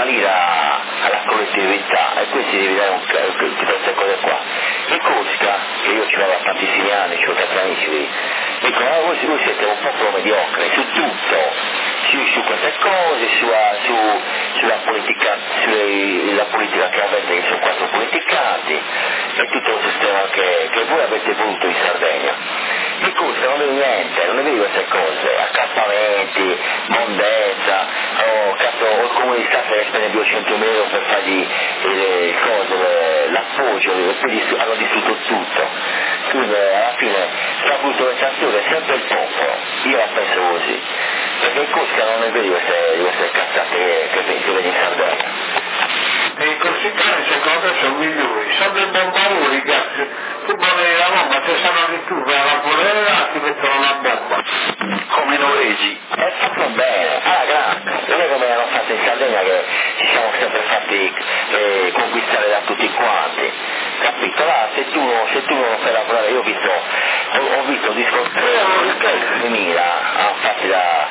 salire alla collettività, e questi devi dare tutte queste cose qua. In Corsica, che io ci vado da tantissimi anni, ci ho tanti amici, dicono voi siete un popolo mediocre su tutto, su queste cose, sulla politica, sulla politica che avete, che sono 4 politicanti, e tutto il sistema che voi avete voluto in Sardegna. In Corsica non vedi niente, non vedi queste cose, accappamenti, mondezza, o il comune di Stato che spende 200.000 euro per fargli l'appoggio, e poi hanno distrutto tutto. Quindi alla fine la culturalizzazione è sempre il popolo, io la penso così, perché in Corsica non ne vedi queste cazzate che vedi in Sardegna. E i corsicani secondo me sono migliori, sono dei bombaroni, ragazzi, tu vuoi la bomba, se sanno di tu, vai alla polera, ti mettono una bomba. Come i norvegi. È fatto bene, alla grande, non è come hanno fatto in Sardegna che ci siamo sempre fatti conquistare da tutti quanti, capito? Là, se tu non fai lavorare, io ho visto discoteche 2000 fatti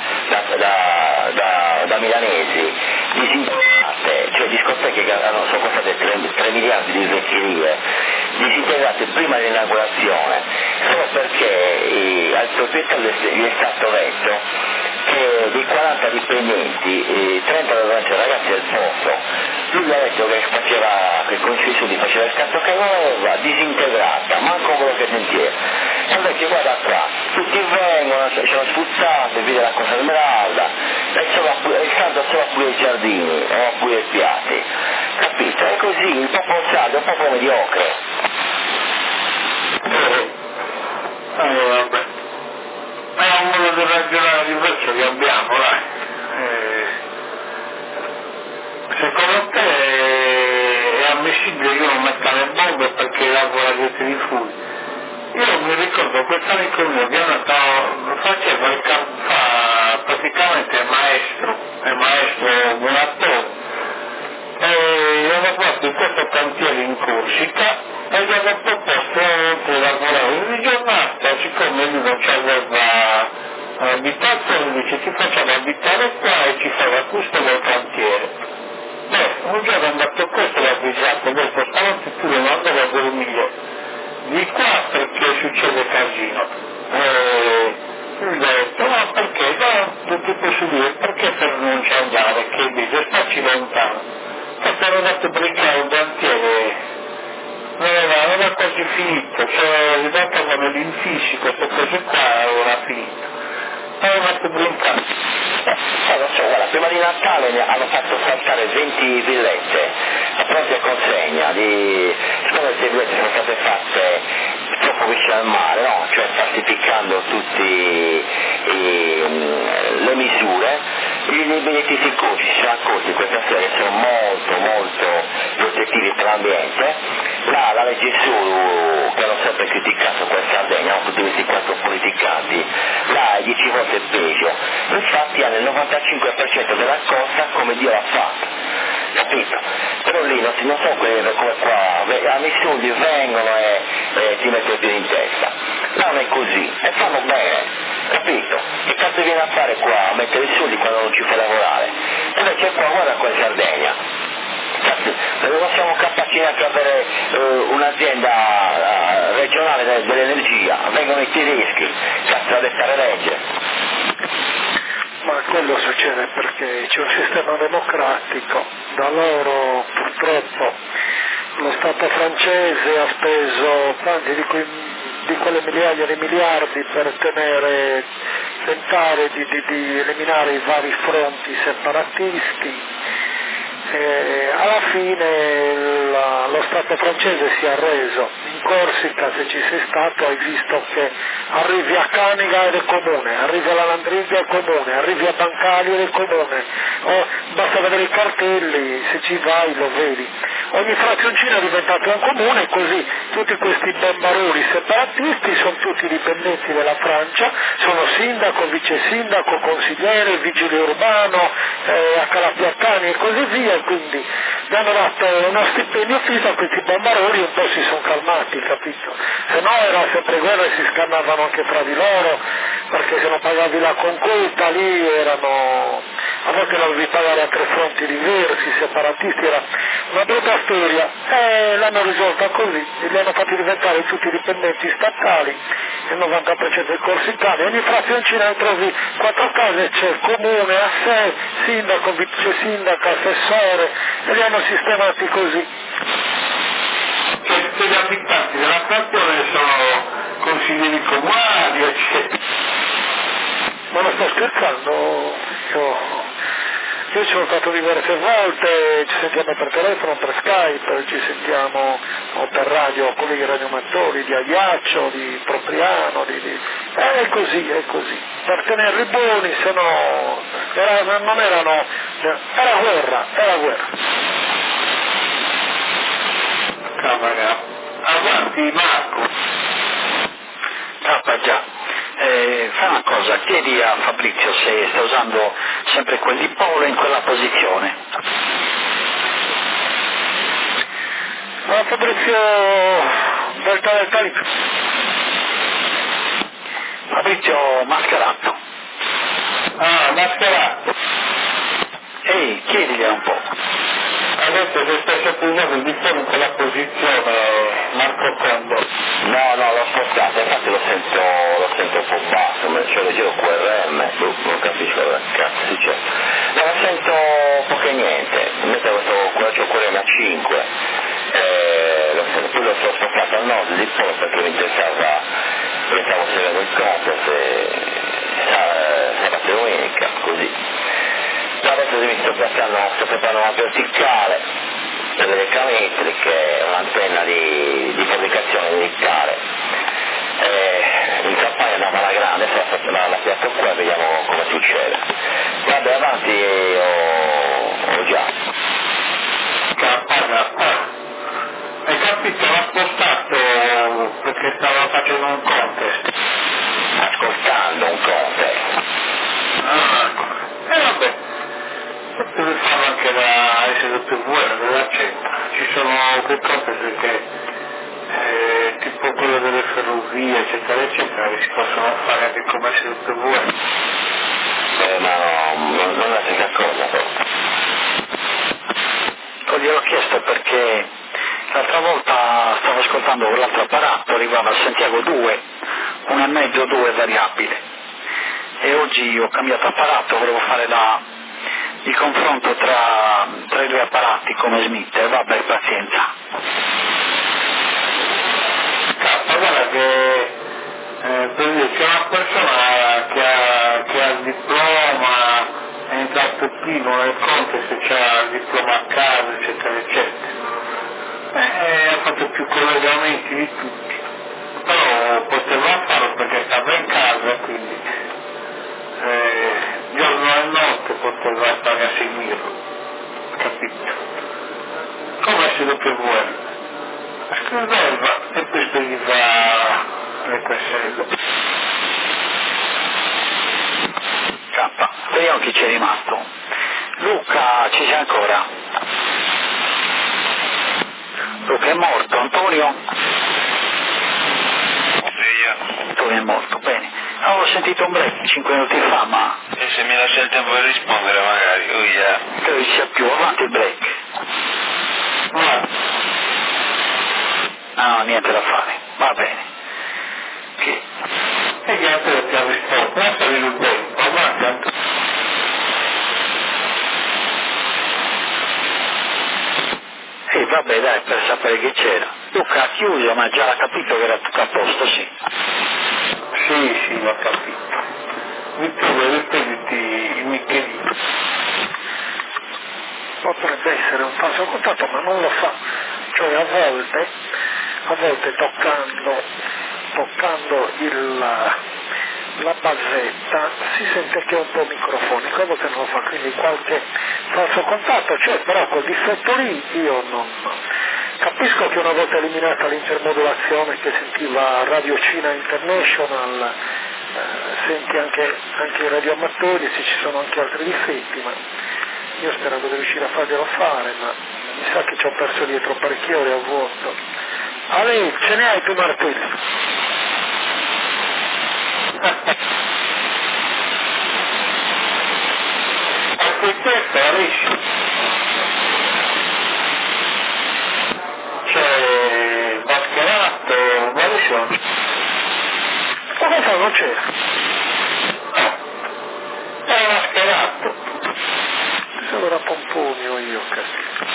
da milanesi, disintegrate, cioè discoteche che sono costate 3 miliardi di vecchierie, disintegrate prima dell'inaugurazione, solo perché al proprietario gli è stato detto che dei 40 dipendenti 30 dovevano essere ragazzi del posto. Lui gli ha detto che con i suoi soldi faceva il cazzo che voleva, disintegrata, manco quello che sentiera. E lui dice guarda qua, tutti vengono, ce l'ho sfruttato, vede la cosa smeralda, e salta solo a pulire i giardini, o a pulire i piatti. Capito? È così, il popolo sardo è un popolo mediocre. Vabbè. Ma è un modo di ragionare diverso che abbiamo, dai. Secondo te è ammissibile che io non metta le bombe perché lavora la rete di fuori? Io mi ricordo questo amico mio che fa praticamente è maestro muratore, e hanno fatto in questo cantiere in Corsica e gli hanno proposto per lavorare di giornata, siccome lui non c'aveva abitazione, dice ci facciamo abitare qua e ci fa l'acquisto del cantiere. Un giorno è andato questo l'ha avvisato, dopo stanotte tu non andavo a dormire di qua perché succede casino. Lui ha detto no perché, non ti posso dire perché per non ci andare, che dice starci lontano. Poi hanno dato brincare un cantiere, non era quasi finito, cioè diventavano gli infissi, queste cose qua era finito. Hanno dato brincare. Non so, guarda, prima di Natale hanno fatto saltare 20 villette a pronta consegna, siccome queste villette sono state fatte troppo vicino al mare, no? Cioè falsificando tutte le misure, i biglietti sicuri si sono accorti questa sera che sono molto protettivi per l'ambiente. La legge su che hanno sempre criticato qua in Sardegna, tutti questi 4 politicanti, là è 10 volte peggio, infatti hanno il 95% della costa come Dio l'ha fatto, capito? Però lì non sono quelli come qua, hanno i soldi, vengono e ti mettono i piedi in testa, là non è così, e fanno bene, capito? Che cazzo viene a fare qua, a mettere i soldi quando non ci fa lavorare? E invece qua, guarda qua in Sardegna, non siamo capaci neanche di avere un'azienda regionale dell'energia, vengono i tedeschi, cazzo a dettare legge. Ma quello succede perché c'è un sistema democratico, da loro purtroppo lo Stato francese ha speso tanti di quelle migliaia di miliardi per tentare di eliminare i vari fronti separatisti. Alla fine lo Stato francese si è arreso. In Corsica, se ci sei stato, hai visto che arrivi a Caniga ed è comune, arrivi alla Landriga è comune, arrivi a Bancali ed è comune, basta vedere i cartelli, se ci vai lo vedi. Ogni frazioncino è diventato un comune, così tutti questi bambaroni separatisti sono tutti dipendenti della Francia, sono sindaco, vice sindaco, consigliere, vigile urbano, accalapiattani e così via, e quindi gli hanno dato uno stipendio fisso a questi bambaroni, un po' si sono calmati, capito? Se no era sempre guerra e si scannavano anche tra di loro, perché se non pagavi la conculta lì a volte la dovevi pagare a 3 fronti diversi, separatisti, era una brutta storia, e l'hanno risolta così, e li hanno fatti diventare tutti dipendenti statali, il 90% dei corsicani, ogni frazioncina ne trovi 4 case, c'è il comune a sé, sindaco, vice sindaco, assessore, e li hanno sistemati così. Che gli abitanti della frazione sono consiglieri comunali, eccetera. Ma non sto scherzando, io ci ho stato diverse volte, ci sentiamo per telefono, per Skype, ci sentiamo per radio con i radioamatori di Aiaccio, di Propriano, è così, per tenerli buoni, se no non erano, era guerra. Avanti Marco. Già. Fai una cosa, chiedi a Fabrizio se sta usando sempre quel dipolo in quella posizione. Ma Fabrizio Fabrizio Mascherato. Ah, Mascherato. Ehi, chiedigli un po'. Adesso se stai sempre usando il dipolo in quella posizione, Marco Condo. No, l'ho spostato, infatti lo sento un po' basso, me ce lo giro QRM, non capisco che cazzo dice. No, lo sento poco e niente, mentre questo QRM a 5, poi lo sto spostato al nord di poi perché mi interessava seguendo il compass sabato e domenica, così. Adesso mi sto preparando una verticale per le decametriche, un'antenna di fabbricazione verticale. In campagna andava alla grande, adesso la piazza qua e vediamo come succede. Vabbè, avanti ho già. Campagna qua. Hai capito, l'ha spostato perché stava facendo un contest. Ascoltando un contest. Vabbè. Deve farlo anche da SWR, della centro. Ci sono quei contest che tipo quello delle ferrovie, eccetera, che si possono fare anche come SWR. Ma no, non è la stessa cosa però. Gliel'ho chiesto perché l'altra volta stavo ascoltando quell'altro apparato, arrivava a Santiago 2, 1,5, 2 variabile. E oggi ho cambiato apparato, volevo fare il confronto tra i due apparati come Smith, e vabbè, pazienza. Guarda che c'è una persona che ha il diploma, è entrato primo nel contest, c'ha il diploma a casa, eccetera, ha fatto più collegamenti di tutti, però poteva farlo perché stava in casa, quindi giorno e notte poteva stare a seguirlo, capito? Come se lo PVR scriveva e poi spediva le questioni. Vediamo chi c'è rimasto. Luca, ci sei ancora? Luca è morto, Antonio? Antonio è morto, bene. Avevo sentito un break 5 minuti fa, ma... E se mi lascia il tempo per rispondere magari, credo ci sia più avanti il break. No, niente da fare, va bene. Che... E che altro ti ha risposto? Lasciami il tempo, avanti. Vabbè dai, per sapere che c'era. Luca ha chiuso, ma già l'ha capito che era tutto a posto, sì. Sì, l'ho capito. Vittorio, rispediti il Michelino. Potrebbe essere un falso contatto, ma non lo fa. Cioè a volte toccando la basetta si sente che è un po' microfonico, a volte non lo fa, quindi qualche falso contatto c'è, però quel difetto lì io non capisco che una volta eliminata l'intermodulazione che sentiva Radio Cina International, senti anche i radioamatori, se ci sono anche altri difetti, ma io speravo di riuscire a farglielo fare, ma mi sa che ci ho perso dietro parecchie ore a vuoto. Ale, ce ne hai tu martello? qui questo Arisci. C'è Mascherato, Marisci. Come fa non c'era? È Mascherato. Allora Pomponio io, cazzo.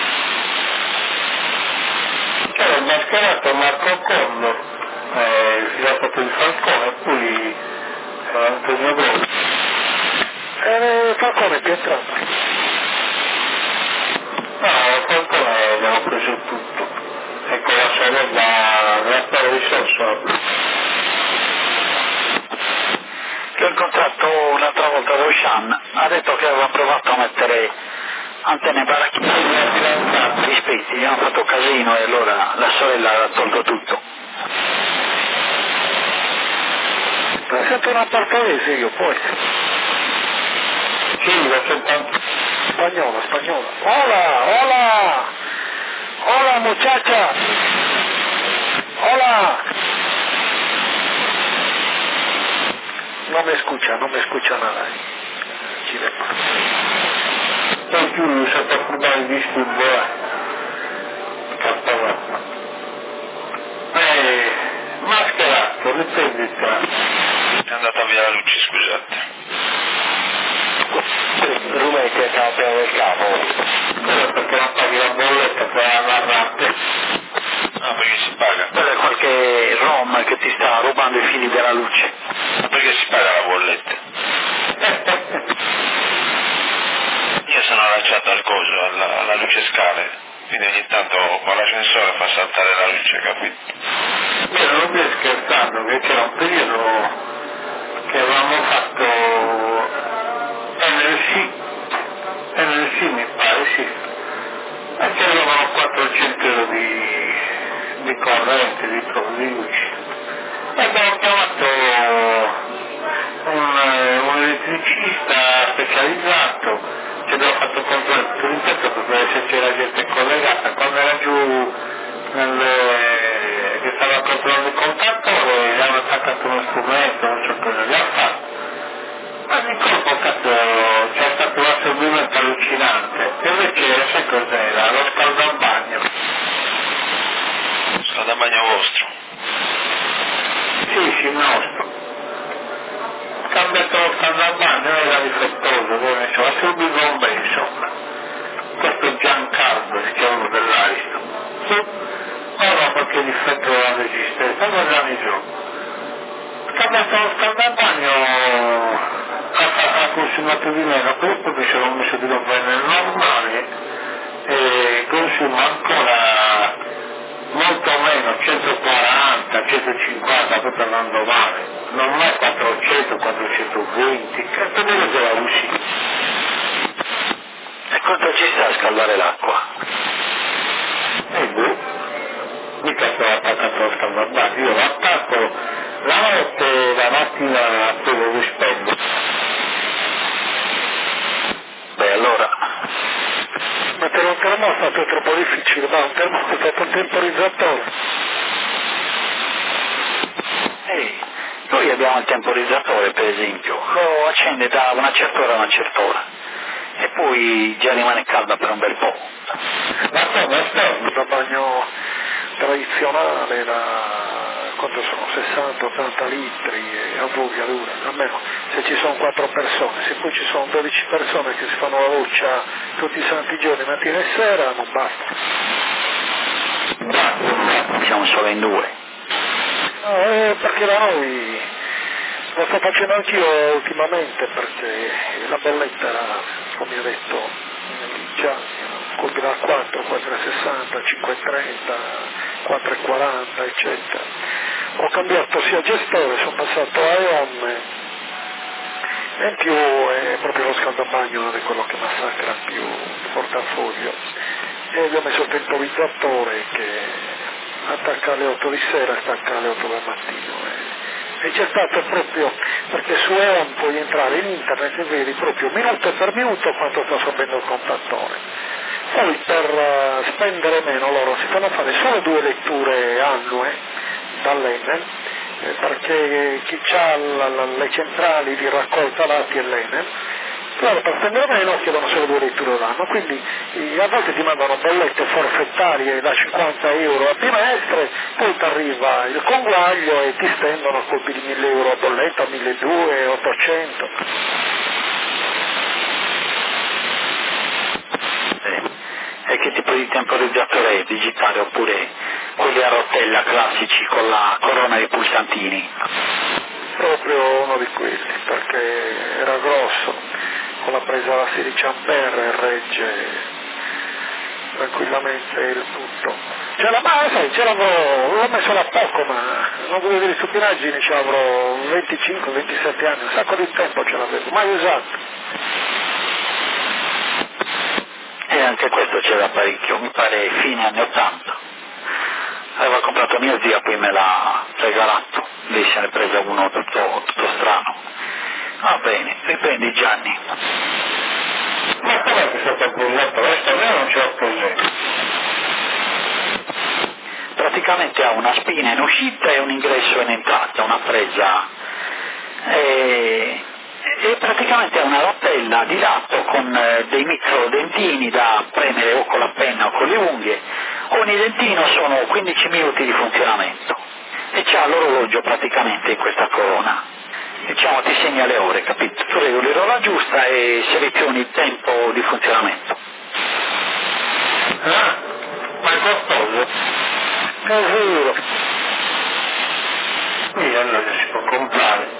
C'era il Mascherato Marco Collo, il filosofo di Falcone, e poi Antonio Broni. Falcone che è entrato? No, Falcone abbiamo preso tutto. E con la sorella della storia di Sosso. Che ho incontrato l'altra volta Roshan, ha detto che aveva provato a mettere antenne paracchine di spezzi, gli hanno fatto casino e allora la sorella ha tolto tutto. Sento una portoghese io poi. Sì, lo sento. Spagnola. Hola muchacha. Hola. No me escucha nada. Poi più si è preoccupato di disturbo, Mascherato, riprendi qua. È andata via la luce, scusate. Rumetti a capo del capo. Perché non paghi la bolletta per la ratte. Ah, perché si paga? Quello è qualche rom che ti sta rubando i fili della luce. Ma perché si paga la bolletta? Io sono allacciato al coso, alla luce scale, quindi ogni tanto con l'ascensore fa saltare la luce, capito? Io non mi scherzando, che c'era un periodo che avevamo fatto NLC mi pare, sì, e c'erano 400 euro di corrente, di luce. E abbiamo chiamato un elettricista specializzato, ci abbiamo fatto controllo tutto l'intento per vedere se c'era gente collegata. Quando era giù che stava controllando il contatore, gli hanno attaccato uno strumento, non so cosa gli ha fatto. Ma di colpo c'è stato un assorbimento allucinante, e invece sai cos'era? Lo scaldabagno. Scaldabagno vostro? Sì, il nostro. Cambiato lo scaldabagno, era difettoso, dove c'è assorbito un insomma. Questo è Giancarlo, si chiama dell'Ariston. Ora perché difetto della resistenza, guardami cambiato lo scaldabagno, ha consumato di meno, questo mi sono messo di nuovo nel normale e consuma ancora molto meno, 140, 150, poi andando male, non è 400, 420, che meno che la usi. E quanto ci sta a scaldare l'acqua? Mica sono attaccato allo scaldabagno, io lo attacco la notte, la mattina poi lo rispendo. Beh, allora... Mettere un termostato è troppo difficile, ma un termostato un temporizzatore. Ehi, noi abbiamo il temporizzatore per esempio, lo accende da una certa ora a una certa ora e poi già rimane calda per un bel po'. Ma come esterno, da bagno tradizionale, quanto sono? 60-80 litri a voglia dura, almeno se ci sono 4 persone, se poi ci sono 12 persone che si fanno la doccia tutti i santi giorni, mattina e sera, non basta. Siamo solo in 2. No, perché da noi lo sto facendo anch'io ultimamente perché la bolletta era, come ho detto, già da 4, 4,60, 5,30, 4,40 eccetera. Ho cambiato sia gestore, sono passato a EON e in più è proprio lo scaldabagno non è quello che massacra più il portafoglio e gli ho messo il temporizzatore che attacca alle 8 di sera e stacca alle 8 del mattino e c'è stato proprio perché su EON puoi entrare in internet e vedi proprio minuto per minuto quanto sta assorbendo il contattore. Poi per spendere meno loro si fanno fare solo 2 letture annue dall'Enel perché chi ha le centrali di raccolta dati è l'Enel Loro per stendere meno chiedono solo 2 letture all'anno, quindi a volte ti mandano bollette forfettarie da 50 euro a bimestre, poi ti arriva il conguaglio e ti stendono a colpi di 1.000 euro a bolletta, 1.200, 800. E che tipo di temporizzatore è? Digitale oppure quelli a rotella classici con la corona dei pulsantini? Proprio uno di quelli, perché era grosso, con la presa da 16 ampere e regge tranquillamente il tutto. Ce l'avrò, l'ho messo da poco, ma non volevo dire stupidaggini, ce l'avrò 25-27 anni, un sacco di tempo ce l'avevo, mai usato. E anche questo c'era parecchio, mi pare fine anni 80. Aveva comprato mia zia, poi me l'ha regalato, lei se ne è presa uno tutto strano. Va bene, riprendi Gianni. Ma com'è che è stato approvato? Questo a me non ce l'ho presente. Praticamente ha una spina in uscita e un ingresso in entrata, una presa. E praticamente ha una rotella di lato con dei micro dentini da premere o con la penna o con le unghie. Ogni dentino sono 15 minuti di funzionamento e c'ha l'orologio praticamente in questa corona. Diciamo ti segna le ore, capito? Tu regoli l'ora giusta e selezioni il tempo di funzionamento. Ah, ma è costoso? Casino. Sì, allora si può comprare.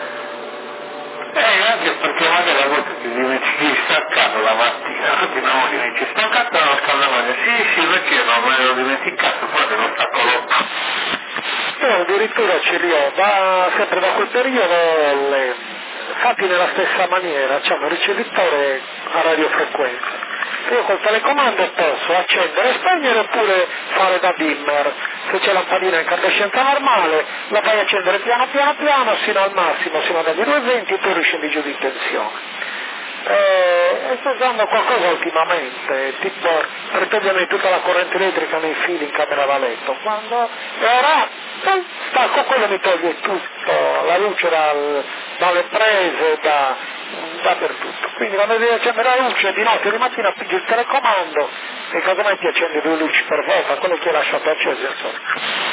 Anche perché magari a volte ti dimentichi di staccarlo la mattina, ti non dimentichi, staccato la scaldavoglia, sì, perché io non me l'ho dimenticato, poi me lo stacco l'occhio. Io addirittura ce li ho, sempre da quel periodo, fatti nella stessa maniera, c'è un ricevitore a radiofrequenza. Io col telecomando posso accendere e spegnere oppure fare da dimmer. Se c'è lampadina in incandescenza normale, la fai accendere piano sino al massimo, sino ad 220 e poi riscendi giù di tensione. E sto usando qualcosa ultimamente, tipo per togliere tutta la corrente elettrica nei fili in camera da letto. Quando ora stacco quello e mi toglie tutto, la luce dalle prese, dappertutto. Quindi quando devi accendere la luce di notte o di mattina appigli il telecomando e casomai ti accende 2 luci per volta, quello che hai lasciato acceso, insomma.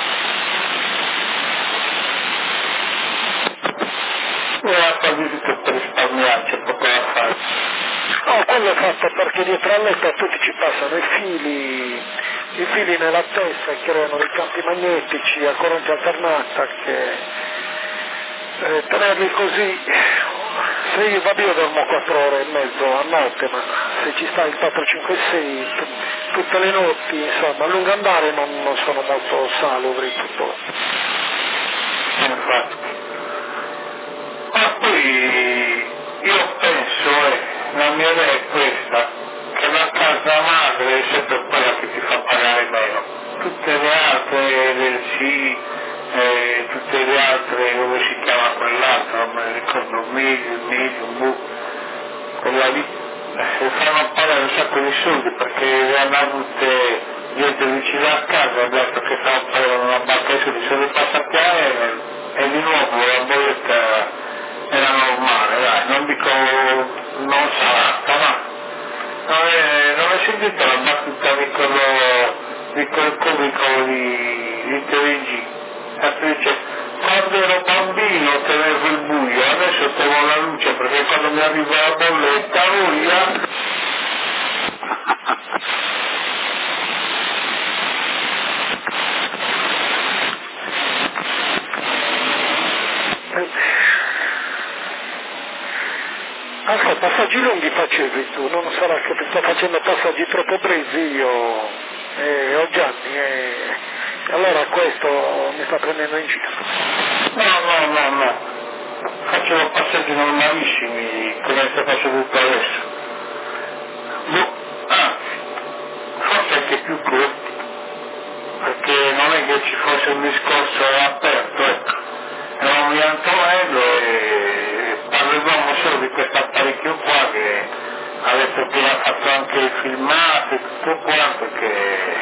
Ora quasi tutto per risparmiarci, poco da fare. No, quello è fatto perché dietro al letto a tutti ci passano i fili nella testa che creano dei campi magnetici a corrente alternata che tenerli così, se io dormo 4 ore e mezzo a notte, ma se ci sta il 4, 5, 6 tutte le notti, insomma a lungo andare non sono molto salubri tutto. Infatti. Ma poi io penso, la mia idea è questa, che la casa madre è sempre quella che ti fa pagare meno. Tutte le altre del sì, tutte le altre, come si chiama quell'altro, non me ne ricordo, medium, quella lì, fanno pagare un sacco di soldi perché le hanno avute gente vicino a casa, ha detto che stanno pagando una banca di soldi, sono passati a Enel e di nuovo la bolletta era normale, dai, non dico non salata, ma non hai sentito la battuta di quel comico di TVG? Dice, quando ero bambino tenevo il buio, adesso tengo la luce perché quando mi arriva la bolletta via. Ascolta, passaggi lunghi facevi tu, non sarà che sto facendo passaggi troppo brevi io ho Gianni e allora questo mi sta prendendo in giro. No, faccio passaggi normalissimi come sto facendo tutto adesso. Anzi, forse anche più corti, perché non è che ci fosse un discorso aperto, ecco. Eravamo io Antonello e parlavamo solo di questo apparecchio qua che ha detto che ha fatto anche il filmato e tutto quanto,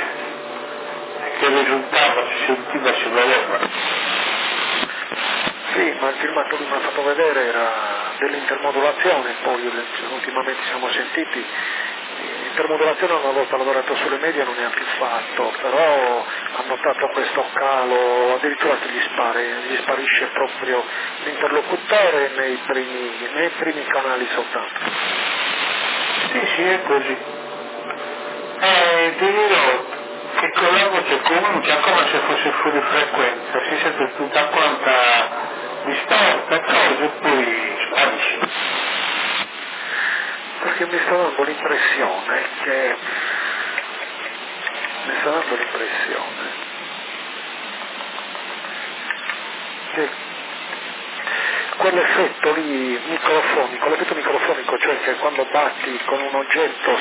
che risultava, si sentiva, si vedeva. Sì, ma il filmato che mi ha fatto vedere era dell'intermodulazione, poi ultimamente siamo sentiti, l'intermodulazione una volta lavorato sulle medie non ne ha più fatto, però ha notato questo calo, addirittura che gli sparisce proprio l'interlocutore nei primi canali soltanto. Sì, è così. Ti dirò che con la voce comincia come se fosse fuori frequenza, si sente tutta quanta distorta cosa e poi sparisce. Perché mi sta dando l'impressione che quell'effetto lì microfonico, l'effetto microfonico, cioè che quando batti con un oggetto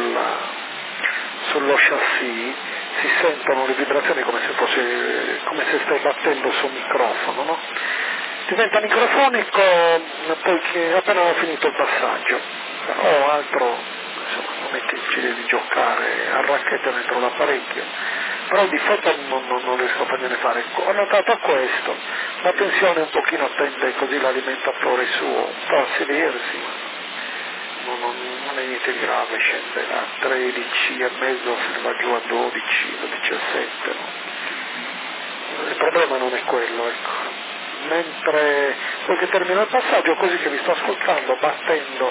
sullo chassis si sentono le vibrazioni come se stai battendo su un microfono, no? Diventa microfonico poi che appena ho finito il passaggio, però altro insomma non è che ci devi giocare a racchetta dentro l'apparecchio, però di fatto non riesco a fargliene fare. Ho notato questo, la tensione un pochino tende così l'alimentatore suo un po' a sedersi, ma non è niente di grave, scende da 13 e mezzo, se va giù a 12, a 17, no? Il problema non è quello, ecco. Mentre poi che termina il passaggio, così che vi sto ascoltando, battendo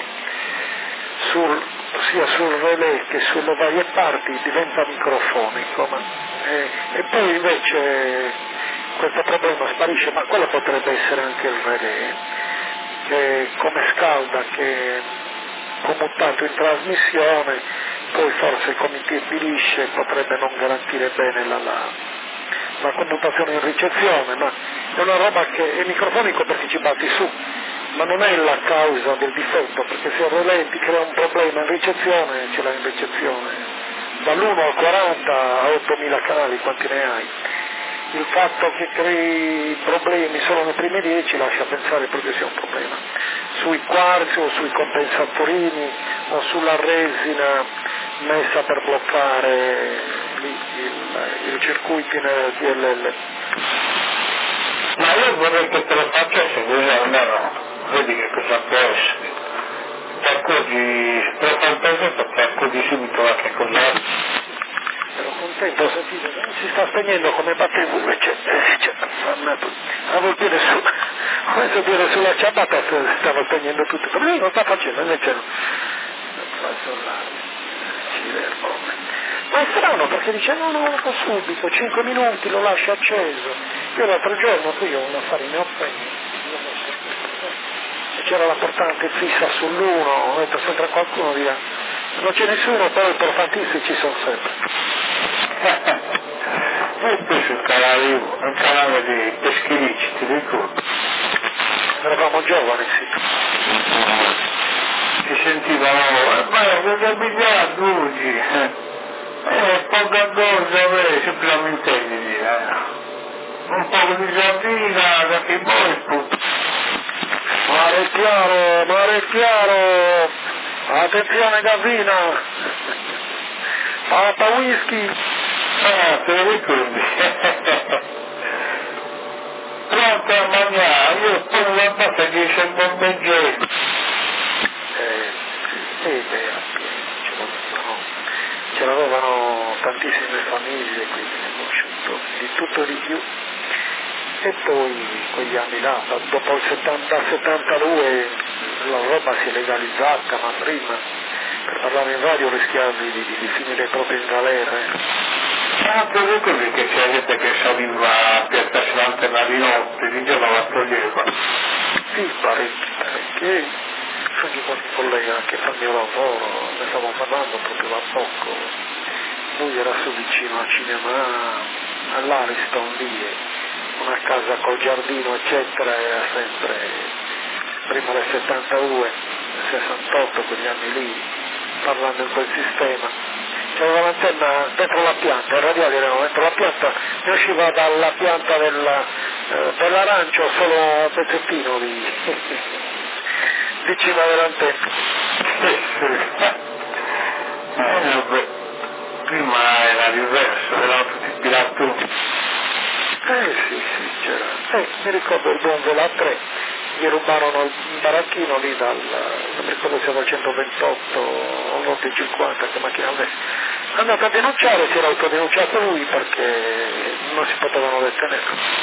sia sul relè che sulle varie parti, diventa microfonico, e poi invece questo problema sparisce, ma quello potrebbe essere anche il relè, che come scalda, che commutato in trasmissione, poi forse come impiepilisce potrebbe non garantire bene la commutazione in ricezione, ma è una roba che è microfonico perché ci batti su, ma non è la causa del difetto, perché se il relè ti crea un problema in ricezione, ce l'hai in ricezione, dall'1 al 40 a 8000 canali, quanti ne hai? Il fatto che crei problemi solo nei primi 10 lascia pensare proprio sia un problema. Sui quarzi o sui compensatorini o sulla resina messa per bloccare i circuiti nel DLL. Ma io vorrei che te lo facessi così almeno vedi che cosa può essere. Ti accorgi, se te lo fai un pezzetto ti accorgi subito che cos'è. Ero contento, ho sentito, si sta spegnendo come battevo invece, avevo il piede su, ho messo il piede sulla ciabatta, stavo spegnendo tutto, però lui non sta facendo, invece no. Ma è strano perché dice no, lo fa subito, 5 minuti, lo lascia acceso. Io l'altro giorno qui ho un affare, ne ho spento, e c'era la portante fissa sull'1, ho detto sempre qualcuno via, non c'è nessuno, però i portantisti ci sono sempre. Io qui sul canale, un canale di Peschirici, ti ricordo? Eravamo giovani, sì. Si sentivano, ma cosa biliardo oggi? Poca cosa, sempre la mintelli, un po' di giardina, da che poi. Mare chiaro, attenzione Gavina, Papa whisky. Te lo ricordi? Pronto a mangiare, io poi la pasta che c'è un bombeggio. Ce l'avevano tantissime famiglie, quindi ne ho conosciuto di tutto e di più. E poi quegli anni là, dopo il 72 la roba si è legalizzata, ma prima per parlare in radio rischiavi di finire proprio in galera. Ah, te lo ricordi che c'è gente che saliva a piazzarsi l'antenna di notte, di giorno la toglieva? Sì, parecchi. Anche qualche collega che fa il mio lavoro, ne stavamo parlando proprio da poco, lui era su vicino al cinema, all'Ariston lì, una casa col giardino eccetera, era sempre prima del 72, 68, quegli anni lì, parlando in quel sistema. C'era l'antenna dentro la pianta, il radiale era dentro la pianta, ne usciva dalla pianta dell'arancio solo un pezzettino di cima dell'antenna. Prima era diverso, erano tutti piratoni. Sì, c'era. Mi ricordo il buon Vela 3, gli rubarono il baracchino lì non mi ricordo se era il 128 o l'850 che macchina avesse. È andato a denunciare, si era autodenunciato lui perché non si potevano detenere.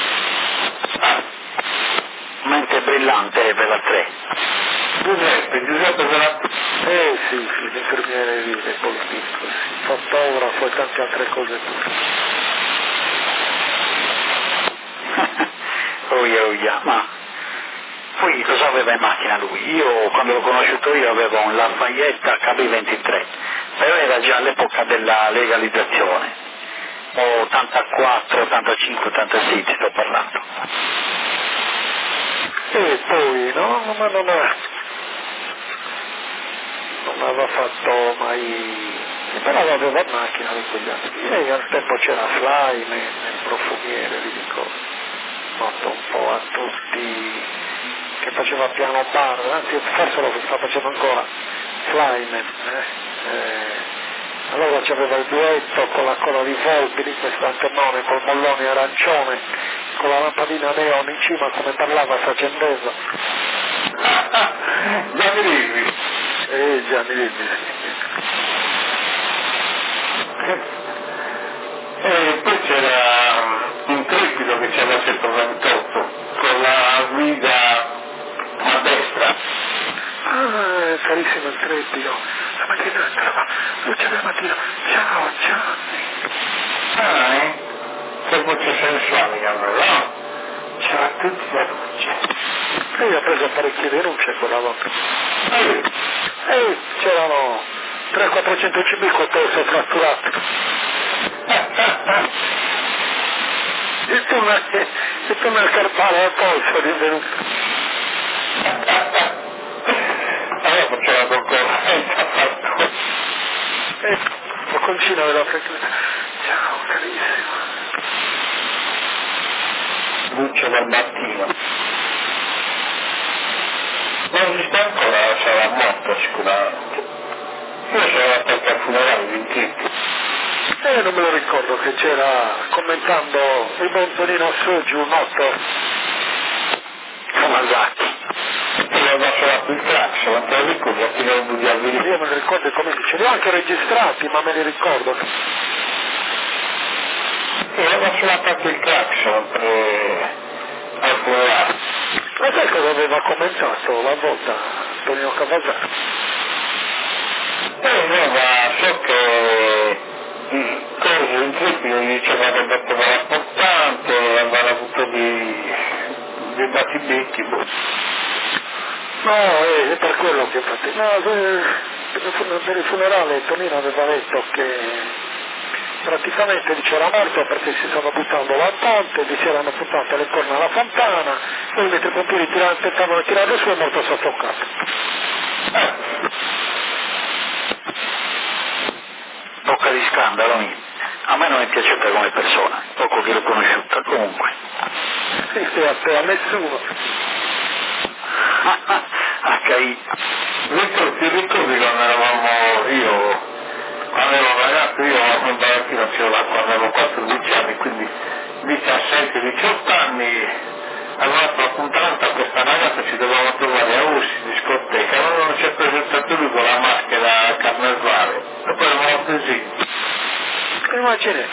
Mente brillante Vela 3. Giuseppe Vela 3. Sì, l'infermiere lì del politico, sì, fotografo e tante altre cose pure. Oia, ma poi cosa aveva in macchina lui? Io quando l'ho conosciuto io avevo un Lafayette HB23, però era già all'epoca della legalizzazione, 84, 85, 86 ti sto parlando. E poi no, ma non aveva fatto mai, però aveva macchina di quegli anni. E al tempo c'era Flyman, il profumiere, vi dico. Noto un po' a tutti che faceva piano bar, anzi forse lo sta facendo ancora, Flyman, allora c'aveva il duetto con la coda di Volpi di questo antennone col mollone arancione, con la lampadina neon in cima come parlava Facendesa. Gianni Livri. Gianni Livri. E poi c'era un trepido che c'era il 128 con la guida a destra. Carissimo il trepido, la mattina entrava, luce del mattino, ciao Gianni. Che voce sensuale che aveva, no? C'era tutti la luce. Lei ha preso parecchie denunce quella volta. C'erano 300-400 cb col polso fratturato. E tu nel carpale al polso di venuto. Allora faceva concorrenza fatto. La concina della frequenza. Ciao carissimo. Luce del mattino. Non si sta ancora, sarà morto sicuramente. Io sono andato al funerale di Intrippi. Non me lo ricordo che c'era commentando il buon Tonino Soggiu, noto Kamasaki. E aveva suonato il clacson, non te lo ricordo, che non voglio dire. Io me li ricordo come ce li ho anche registrati, ma me li ricordo. E aveva suonato anche il clacson al funerale. Ma sai cosa aveva commentato la volta Tonino Kawasaki? No, ma so che cose in Trippi gli diceva che detto era importante, aveva avuto dei battibecchi. No, è per quello che infatti. No, per il funerale Tonino aveva detto che praticamente dice era morto perché si stava buttando dal ponte, gli si erano puntate le corna alla fontana, poi mentre i pompieri tentavano di tirare su è morto soffocato. Bocca di scandalo, a me non è piaciuta come persona, poco che l'ho conosciuta, comunque. A nessuno. HI. Victor, ti ricordi quando eravamo quando ero ragazzo, io ero in barattino, quando avevo 14 anni, quindi 17-18 anni, avevamo fatto l'appuntamento a questa ragazza, ci dovevamo trovare a Ussi, in discoteca, non ci ha presentato lui con la maschera a carnevale, e poi eravamo così. Immagine.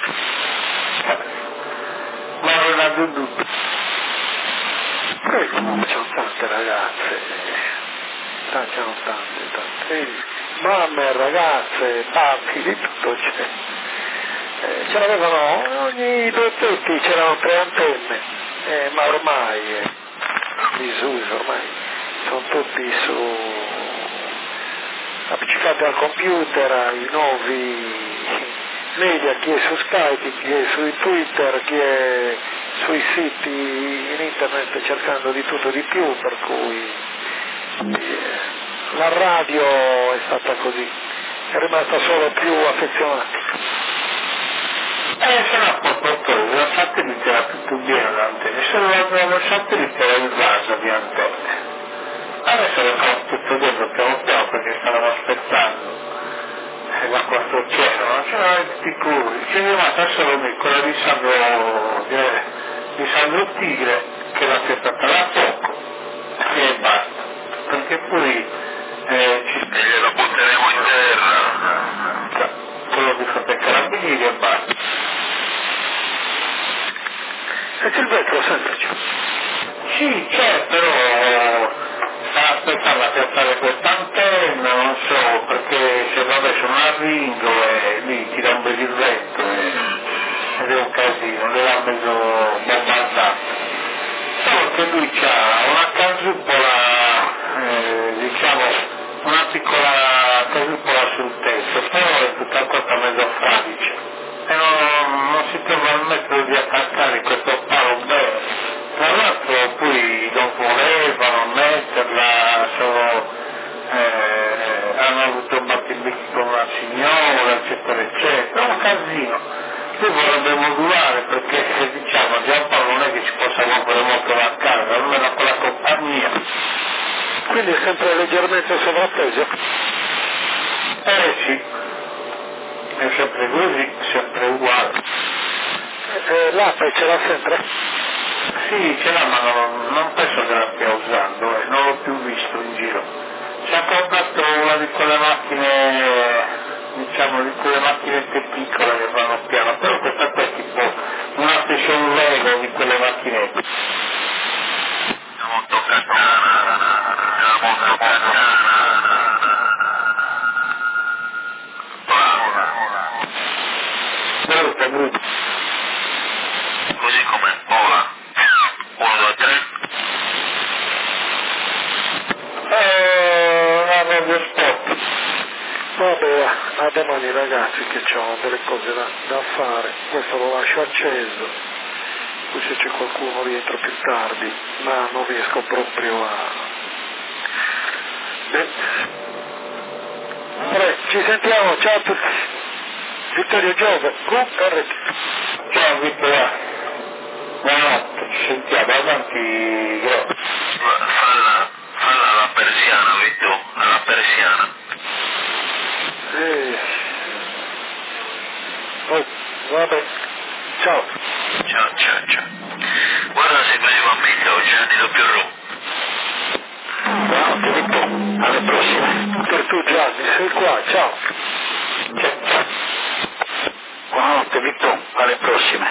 Ma non ha dubbio. Poi comunque c'erano tante ragazze, c'erano tante, mamme, ragazze, papi, di tutto c'è. Ce l'avevano ogni due tetti, c'erano 3 antenne, ma ormai, disuso, ormai sono tutti appiccicati al computer, ai nuovi media, chi è su Skype, chi è su Twitter, chi è sui siti in internet cercando di tutto di più, per cui la radio è stata così, è rimasta solo più affezionata. Se no purtroppo il satellite era tutto pieno di antenne, se non avevamo il satellite era il vaso di antenne. Adesso lo fanno tutto dentro piano piano perché stavano aspettando la costruzione, non c'erano tutti i curi, c'è rimasta solo quella di Sandro di Sandro Tigre, che l'ha testata da poco, e basta, perché poi lo butteremo in terra. Quello di fronte ai carabinieri e basta. E Silvestro sempre c'è. Sì, c'è, però sta aspettando a piazzare questa antenna, non so, perché se vabbè sono a Ringo e lì tira un bel il vento ed è un casino, le ha messo bombardato. Solo che lui ha una casupola, diciamo, una piccola casupola sul tetto, però è tutta cosa mezzo fradicia e non si trova il metodo di attaccare questo palo bene. Tra l'altro poi non volevano metterla, hanno avuto battibecchi con una signora, eccetera, eccetera, è un casino. Lui vorrebbe modulare perché diciamo Giampaolo non è che ci possa rompere molto la casa, almeno con la compagnia. Quindi è sempre leggermente sovrappeso? Sì, è sempre così, sempre uguale. L'ape ce l'ha sempre? Sì, ce l'ha, ma non penso che la stia usando, non l'ho più visto in giro. Ci ha comprato una di quelle macchine, diciamo, di quelle macchinette piccole che vanno piano, però questa qua è tipo una station Lego di quelle macchinette. È molto catana. Brutta. Così come vola. 1, 2, 3. Una radio spot. Vabbè, a domani ragazzi che ho delle cose da fare, questo lo lascio acceso, poi se c'è qualcuno rientro più tardi, ma non riesco proprio a... Vabbè, ci sentiamo, ciao a tutti. Vittorio Giove, QRT. Ciao Vittorio, buonanotte, ci sentiamo, avanti, grazie. Falla alla persiana, Vittu, alla persiana. Oh, vabbè, ciao. Ciao. Guarda se così va meglio, oggi è un doppio ru. Buonanotte Vittu, alle prossime. Per tu Gianni, sei qua, ciao. Buonanotte Vittu, alle prossime.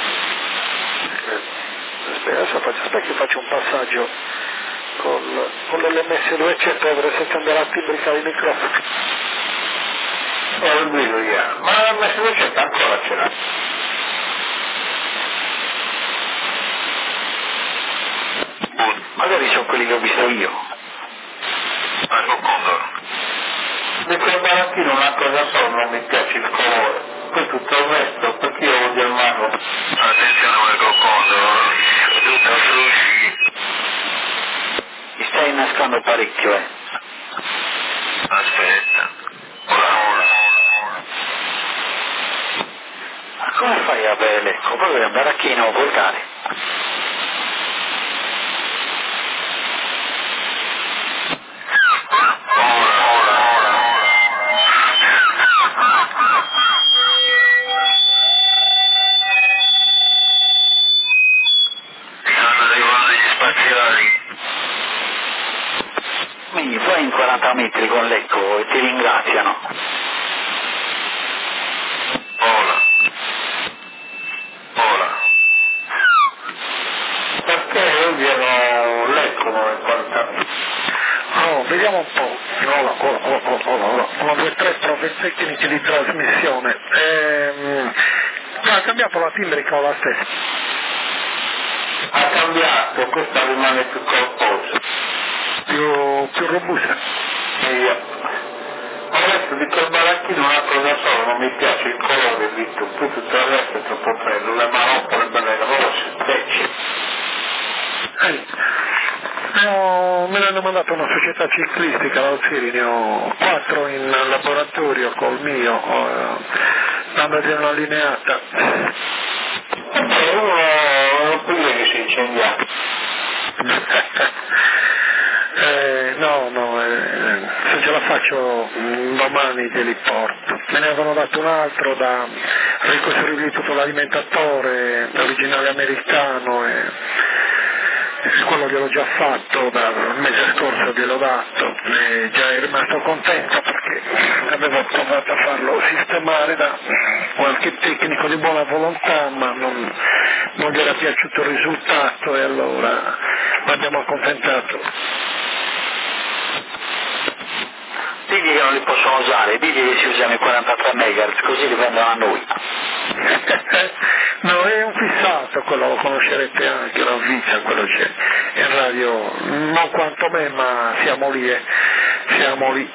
Aspetta che faccio un passaggio con l'LMS 200 avrei senza andare a timbricare i microfoni. Lo guido io, ma l'LMS 200 ancora ce l'ha. Magari sono quelli che ho visto io. Marco Condor. Di quel barattino una cosa solo, non mi piace il colore, poi tutto il resto, perché io odio il marro. Attenzione Marco Condor, tutto frusci. Mi stai innescando parecchio, Aspetta. Ora. Ma come fai a avere l'eco? Proprio è un baracchino volgare. Mi fai in 40 metri con l'eco e ti ringraziano. Vola. Perché odiano l'eco in qualità? Oh, vediamo un po'. Uno, due, tre, prove tecniche di trasmissione. Ha cambiato la timbrica o la stessa? Ha cambiato, questa rimane più corposa. Più robusta? Ho detto di quel baracchino una cosa sola, non mi piace il colore, Vitto, poi tutto il resto è troppo bello, le manoppole belle grosse, specie. Me l'hanno mandato una società ciclistica, la Ziri, ne ho 4 in laboratorio col mio, danno di una lineata. Uno qui che si incendia. Se ce la faccio domani te li porto. Me ne avevano dato un altro ricostruire tutto l'alimentatore originale americano e quello gliel'ho già fatto dal mese scorso, gliel'ho dato e già è rimasto contento perché avevo provato a farlo sistemare da qualche tecnico di buona volontà ma non gli era piaciuto il risultato e allora l'abbiamo accontentato. Digli che non li possono usare, digli che si usano i 43 MHz, così li vendono a noi. No, è un fissato, quello lo conoscerete anche, la vita, quello c'è in radio, non quanto me, ma siamo lì, siamo lì.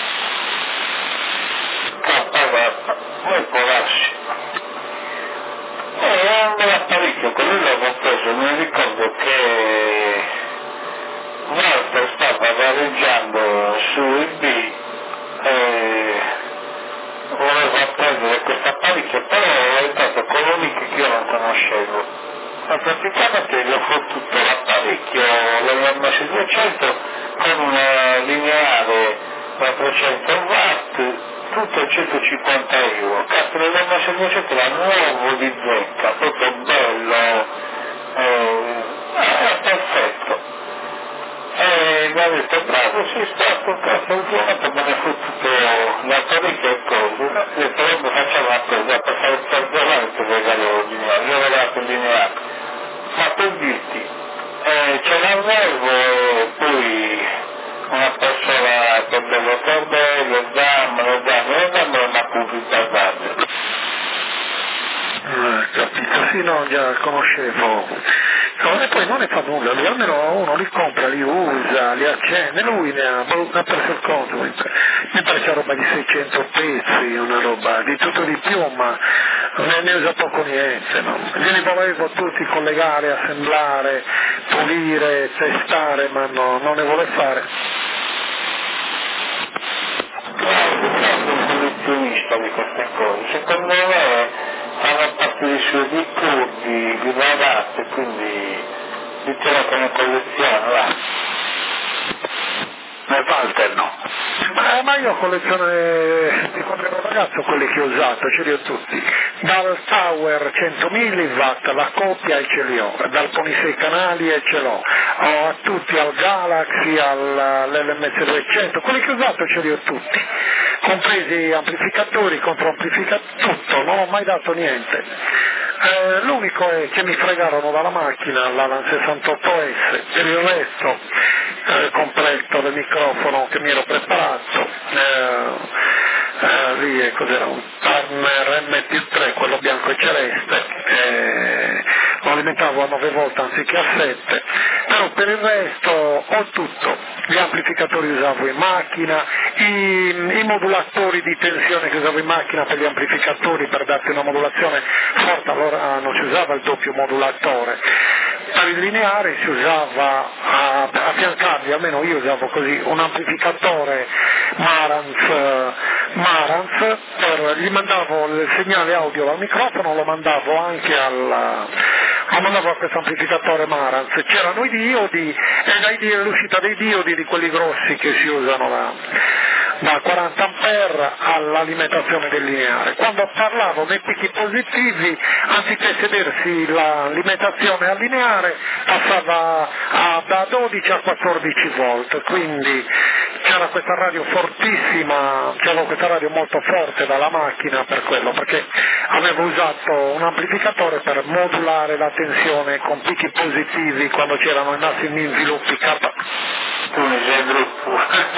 Poi può darsi. È un bel apparecchio, quello l'avevo preso, mi ricordo che Walter stava gareggiando su eBay voleva prendere questo apparecchio, però è stato con un link che io non conoscevo. Ma praticamente gli ho fottuto l'apparecchio, l'abbiamo messo 200 con una lineare da 300 watt, tutto 150 euro. Cazzo, l'abbiamo messo 200 da nuovo di zecca, proprio bello, perfetto. E mi ha detto bravo, sei stato un cazzo un giorno, me ne fu tutto l'apparecchio e cose. Ho detto vabbè, facciamo una cosa, per fare il carburante ti regalo il lineare, io ho regalato il lineare. Ma per dirti, ce l'avevo e poi una persona che bello le dammi una pubblicità guarda. Capito, sì, no, già conoscevo. No, e poi non ne fa nulla, lui almeno uno li compra, li usa, li accende, lui ne ha perso il conto, mi pare c'è roba di 600 pezzi, una roba di tutto di più, ma ne usa poco niente, no? Glieli volevo tutti collegare, assemblare, pulire, testare, ma no, non ne vuole fare. Sono un collezionista di queste cose, secondo me fanno parte dei suoi ricordi di ragazze, quindi li terrò come collezione, va. Walter no. Ma io colleziono di quando ero ragazzo quelli che ho usato, ce li ho tutti. Dal Tower 100 mW, la coppia e ce li ho, dal Pony 6 canali e ce l'ho, ho a tutti, al Galaxy, all'LMS 200, quelli che ho usato ce li ho tutti, compresi amplificatori, controamplificatori, tutto, non ho mai dato niente. L'unico è che mi fregarono dalla macchina l'Alan 68S, per il resto completo del microfono che mi ero preparato, lì cos'era un Turner MT3, quello bianco e celeste, lo alimentavo a 9 volte anziché a 7, però per il resto ho tutto, gli amplificatori usavo in macchina, i modulatori di tensione che usavo in macchina per gli amplificatori per darti una modulazione forte, allora non si usava il doppio modulatore. Per il lineare si usava a fiancarli, almeno io usavo così, un amplificatore Marantz, gli mandavo il segnale audio dal microfono, lo mandavo anche lo mandavo a questo amplificatore Marantz, c'erano i diodi e l'uscita dei diodi di quelli grossi che si usano da 40 ampere all'alimentazione del lineare. Quando parlavo dei picchi positivi, anziché sedersi l'alimentazione al lineare, passava da 12 a 14 volt, quindi c'era questa radio fortissima, c'era questa radio molto forte dalla macchina per quello, perché avevo usato un amplificatore per modulare la tensione con picchi positivi quando c'erano i massimi sviluppi K. Tu ne sei brutto.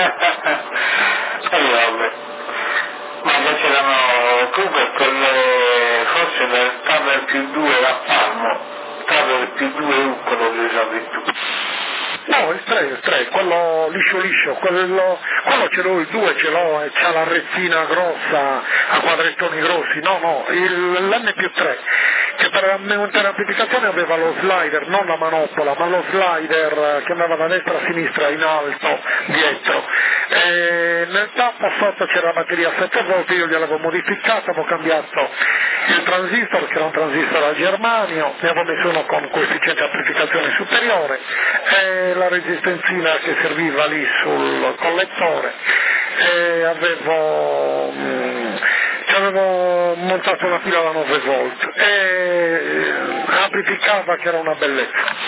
Vabbè. Ma invece erano comunque forse nel Tower più 2 da Palmo, Tower più 2 quello che usavi tu. No, il 3, quello liscio, quello ce l'ho, il 2 ce l'ho, c'ha la retina grossa, a quadrettoni grossi, no, l'M+3, che per aumentare l'amplificazione aveva lo slider, non la manopola, ma lo slider che andava da destra a sinistra in alto, dietro. E nel tappo sotto c'era la batteria a 7 volt, io gliel'avevo modificata, avevo cambiato il transistor, che era un transistor a germanio, ne avevo messo uno con coefficiente amplificazione superiore, e la resistenzina che serviva lì sul collettore, e c'avevo avevo montato una pila da 9 volt e amplificava che era una bellezza.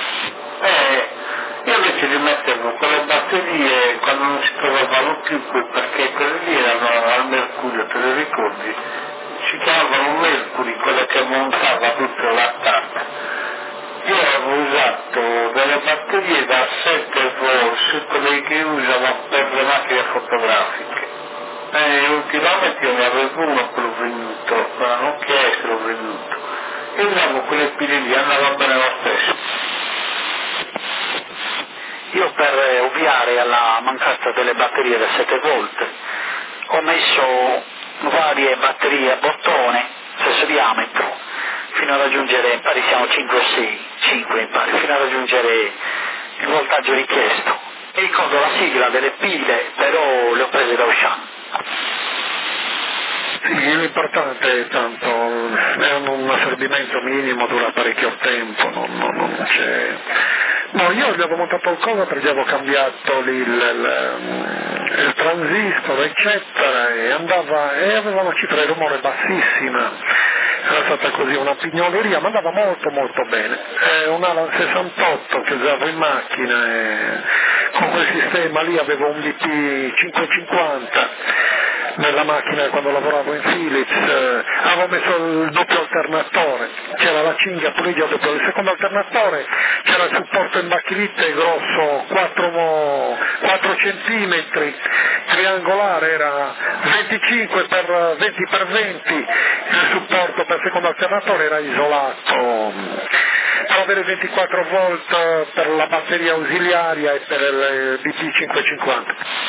Io invece li mettevo con le batterie quando non si trovavano più, perché quelle lì erano al mercurio, te le ricordi? Si chiamavano Mercury, quelle che montava tutto l'attacco. Io avevo usato delle batterie da 7 volt, quelle che usavo per le macchine fotografiche. E ultimamente io ne avevo uno che l'ho venduto, ma non chiesto, l'ho venduto. E usavo quelle pile lì, andava bene lo stesso. Io per ovviare alla mancanza delle batterie da 7 volt ho messo varie batterie a bottone, stesso diametro, fino a raggiungere, in pari siamo 5 o 6, 5 in pari, fino a raggiungere il voltaggio richiesto. E ricordo la sigla delle pile, però le ho prese da Auchan. Sì, l'importante è tanto, è un assorbimento minimo, dura parecchio tempo, non c'è... No, io gli avevo montato il cover perché avevo cambiato il transistor, eccetera, e aveva una cifra di rumore bassissima, era stata così una pignoleria, ma andava molto molto bene. Un Alan 68 che usavo in macchina e con quel sistema lì avevo un BP 550 nella macchina quando lavoravo in Philips, avevo messo il doppio alternatore, c'era la cinghia poligia doppio, il secondo alternatore c'era il supporto in bacchilite grosso 4 centimetri, triangolare era 25 per 20 per 20, il supporto per il secondo alternatore era isolato, per avere 24 volt per la batteria ausiliaria e per il BP 550.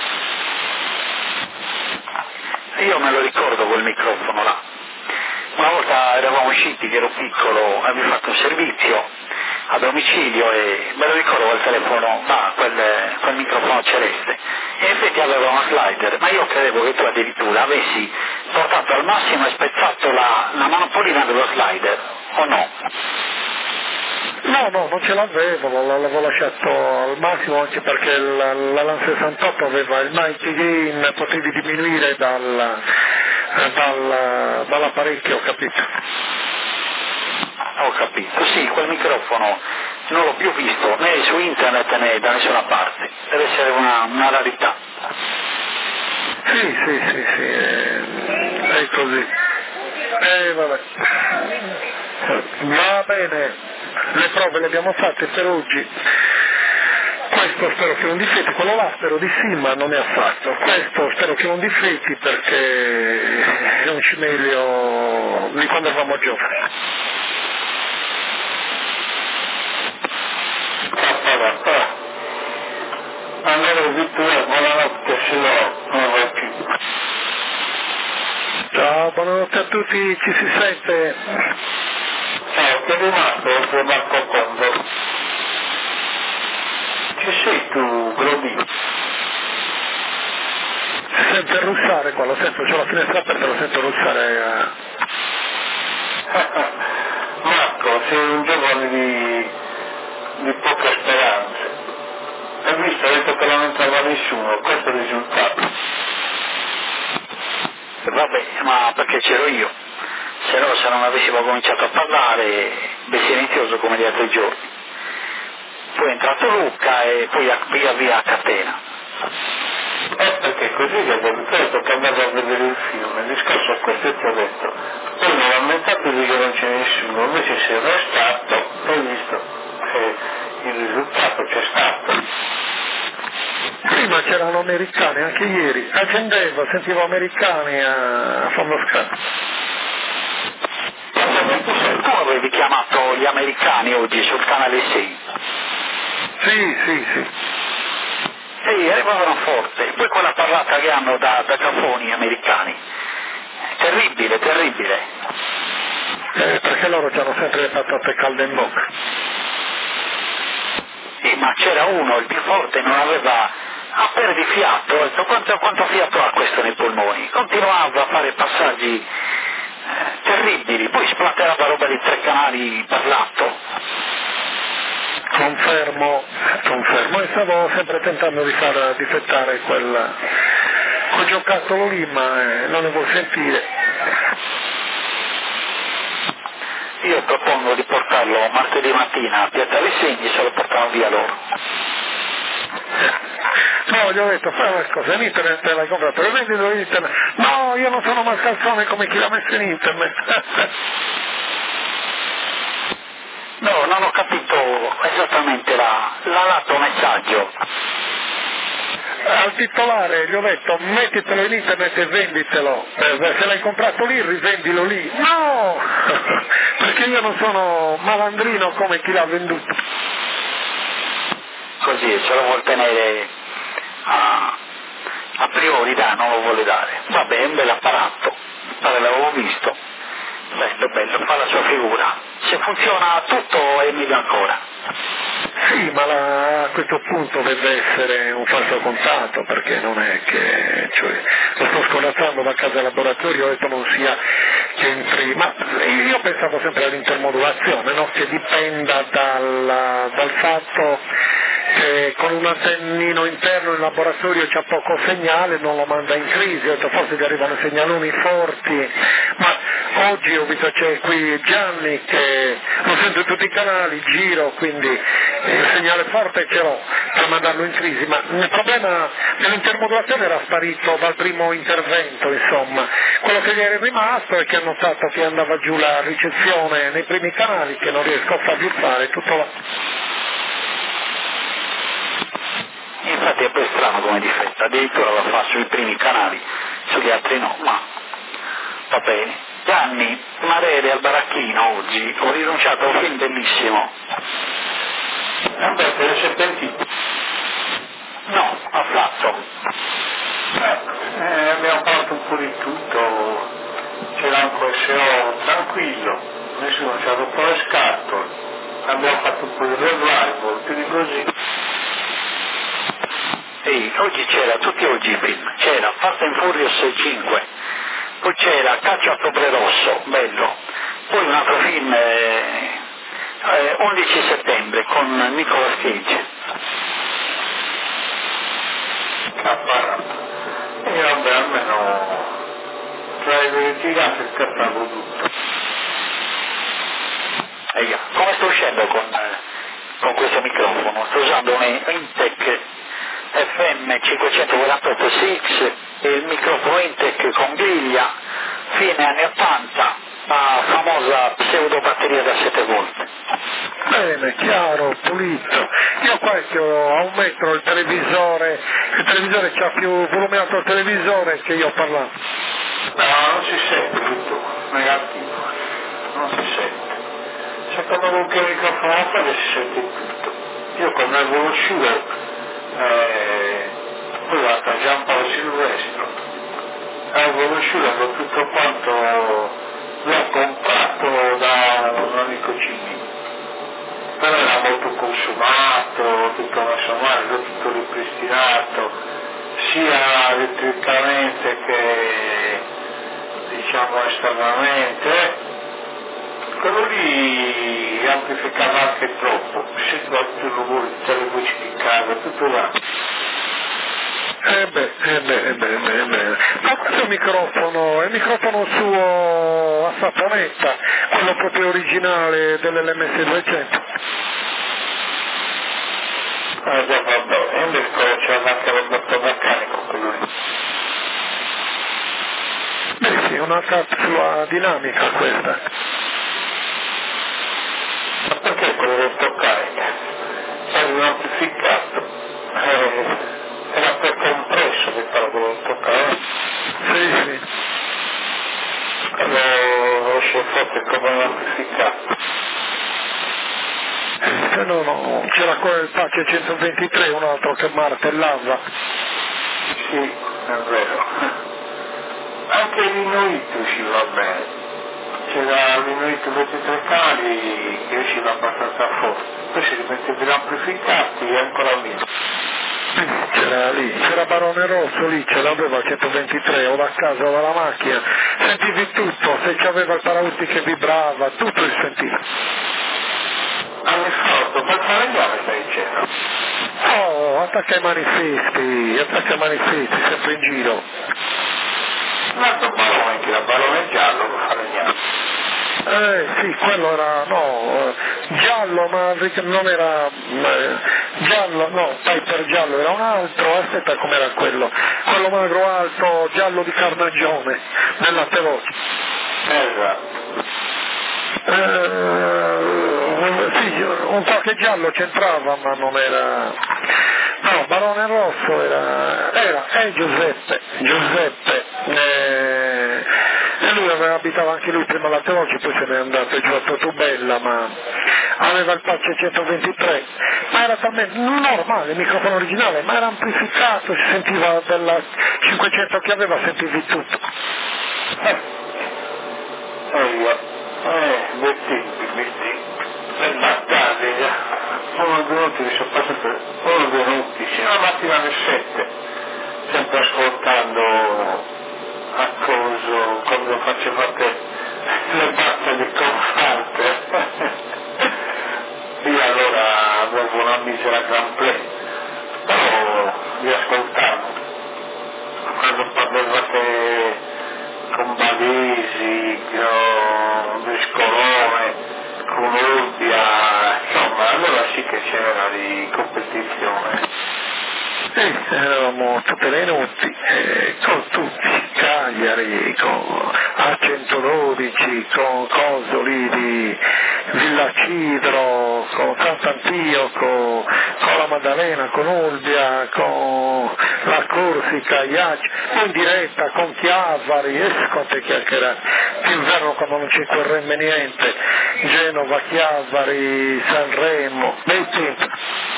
Io me lo ricordo quel microfono là. Una volta eravamo usciti, che ero piccolo, avevo fatto un servizio a domicilio e me lo ricordo quel telefono, quel microfono celeste. E in effetti aveva uno slider, ma io credevo che tu addirittura avessi portato al massimo e spezzato la manopolina dello slider, o no? No, non ce l'avevo lasciato al massimo anche perché l'Alan 68 aveva il mighty gain, potevi diminuire dall'apparecchio, ho capito? Ho capito, sì, quel microfono non l'ho più visto né su internet né da nessuna parte, deve essere una rarità. Sì, è così. Vabbè. Va bene. Le prove le abbiamo fatte per oggi, questo spero che non difetti, quello là spero di sì ma non è affatto, questo spero che non difetti perché è un cimelio di quando eravamo giovani. Allora Vittorio, buonanotte, se no non vai più. Ciao, buonanotte a tutti, ci si sente. Ciao, che è rimasto oltre Marco Condo? Ci sei tu, Grobi? Si sente russare qua, lo sento, c'ho la finestra aperta, lo sento russare. Marco, sei un giovane di poche speranze. Hai visto, hai detto che non entrava nessuno, questo è il risultato. Vabbè, ma perché c'ero io? Se no, se non avessimo cominciato a parlare, silenzioso come gli altri giorni. Poi è entrato Luca e poi via a catena. Perché così gli ho detto che andavo a vedere il film, il discorso è questo e ti ho detto, poi mi ho lamentato di che non c'è nessuno, invece sei restato, hai visto che il risultato c'è stato. Prima c'erano americani, anche ieri, accendevo, sentivo americani a fondo scala. Tu avevi chiamato gli americani oggi sul canale 6? Sì. Sì, arrivavano forte. Poi quella parlata che hanno da cafoni americani. Terribile. Perché loro ci hanno sempre le patate calde in bocca. Sì, ma c'era uno, il più forte, non aveva a perdere fiato. Ho detto, quanto fiato ha questo nei polmoni? Continuava a fare passaggi terribili, poi splatterava roba di 3 canali parlato. Confermo, e stavo sempre tentando di far difettare quel giocattolo lì, ma non ne vuol sentire. io propongo di portarlo martedì mattina a Piazza Visegni, se lo portano via loro. No, gli ho detto, fai una cosa, in internet l'hai comprato, lo vendi su internet. No, io non sono mascalzone come chi l'ha messo in internet. No, non ho capito esattamente l'altro messaggio. Al titolare gli ho detto, mettitelo in internet e venditelo, se l'hai comprato lì rivendilo lì. No, perché io non sono malandrino come chi l'ha venduto. Così ce lo vuol tenere a priorità, non lo vuole dare. Vabbè, è un bel apparato, pare l'avevo visto, bello, fa la sua figura. Se funziona tutto è meglio ancora. Sì, ma a questo punto deve essere un falso contatto, perché non è che, cioè, lo sto scorazzando da casa al laboratorio, ho detto non sia che entri, ma io pensavo sempre all'intermodulazione, no? Che dipenda dal fatto che con un antennino interno il laboratorio c'ha poco segnale, non lo manda in crisi, ho detto forse gli arrivano segnaloni forti, ma oggi ho visto c'è qui Gianni che lo sento in tutti i canali, giro, quindi il segnale forte ce l'ho per mandarlo in crisi, ma il problema dell'intermodulazione era sparito dal primo intervento, insomma. Quello che gli era rimasto è che ha notato che andava giù la ricezione nei primi canali, che non riesco a fargli fare, tutto là. Infatti è poi strano come difetto, addirittura lo fa sui primi canali, sugli altri no, ma va bene. Gianni, Marere al baracchino oggi, ho rinunciato a un film bellissimo. Vabbè, te ne sei pentito? No, affatto. Abbiamo fatto un po' di tutto, c'era un PSO tranquillo, nessuno ci ha rotto le scatole, abbiamo fatto un po' di revival, più di così. Sì, oggi c'era, tutti oggi i film, c'era Fast and Furious 5, poi c'era Caccia a Topre Rosso, bello, poi un altro film 11 settembre con Nicolas Cage. E vabbè, almeno tra i giganti il capolavoro tutto. Come sto uscendo con questo microfono? Sto usando un Intec FM 548 CX e il microfono Intec con griglia, fine anni 80, la famosa pseudo batteria da 7 volt. Bene, chiaro, pulito. Io qua che ho a 1 metro il televisore c'ha più volume alto il televisore che io parlando. No, non si sente tutto, negativo, non si sente. Secondo me che il microfono apre si sente tutto. Io con il conosciuto, poi guarda Giampaolo Silvestro, avevo conosciuto tutto quanto l'ho comprato da un amico civile. Però era molto consumato, tutto messo male, tutto ripristinato, sia elettricamente che diciamo esternamente. Quello lì amplificava anche troppo, si tutti i rumori, tutte le voci di casa, tutto là. Ma questo microfono è il microfono suo a saponetta, quello proprio originale dell'LMS 200. Già vabbè, e invece c'era anche il botto meccanico quello lì. Beh sì, è una capsula dinamica questa. Ma perché quello del toccare? Era un amplificato. Era per compresso che quello del toccare. Sì. Lo esce forte come un amplificato. Se no, c'era quello del Pace 123, un altro che martellava. Sì, è vero. Anche l'inuito usciva bene. C'era l'inuito 23 canali che usciva abbastanza forte. Poi si rimetteva l'amplificato e ancora meglio. C'era Barone Rosso lì, ce l'aveva 123, o da casa o dalla macchina, sentivi tutto, se c'aveva il paraurti che vibrava, tutto si sentiva. Hanno fatto, per fare stai dicendo? Oh, attacca ai manifesti, sempre in giro. Un altro barone che era barone giallo, lo falegname. Sì, quello era, giallo, ma non era giallo, no, Piper giallo, era un altro, aspetta com'era quello magro alto, giallo di carnagione, nel latte rosso. Sì, un qualche giallo c'entrava, ma non era... No, Barone Rosso era Giuseppe, e lui abitava anche lui prima a Latte, poi se n'è andato giù a Totubella, ma aveva il Pace 123, ma era talmente normale, il microfono originale, ma era amplificato, si sentiva della 500 che aveva, sentivi tutto. Per battaglia, sono venuti, mi sono passato, sono venuti, fino alla mattina alle 7, sempre ascoltando a coso, quando facevate le battaglie con Fante. Io allora avevo una misera gran play, però vi ascoltavo. Quando parlavate con Balesi, con Vescolone, con Urbia, insomma, allora sì che c'era di competizione. Eravamo tutte le notti, con tutti, Cagliari, con A112, con Cosoli di Villa Cidro, con Sant'Antioco, con la Maddalena, con Olbia, con la Corsica, Iaci, in diretta con Chiavari, quante chiacchierate, d'inverno quando non ci corremme niente, Genova, Chiavari, Sanremo, bei tempi.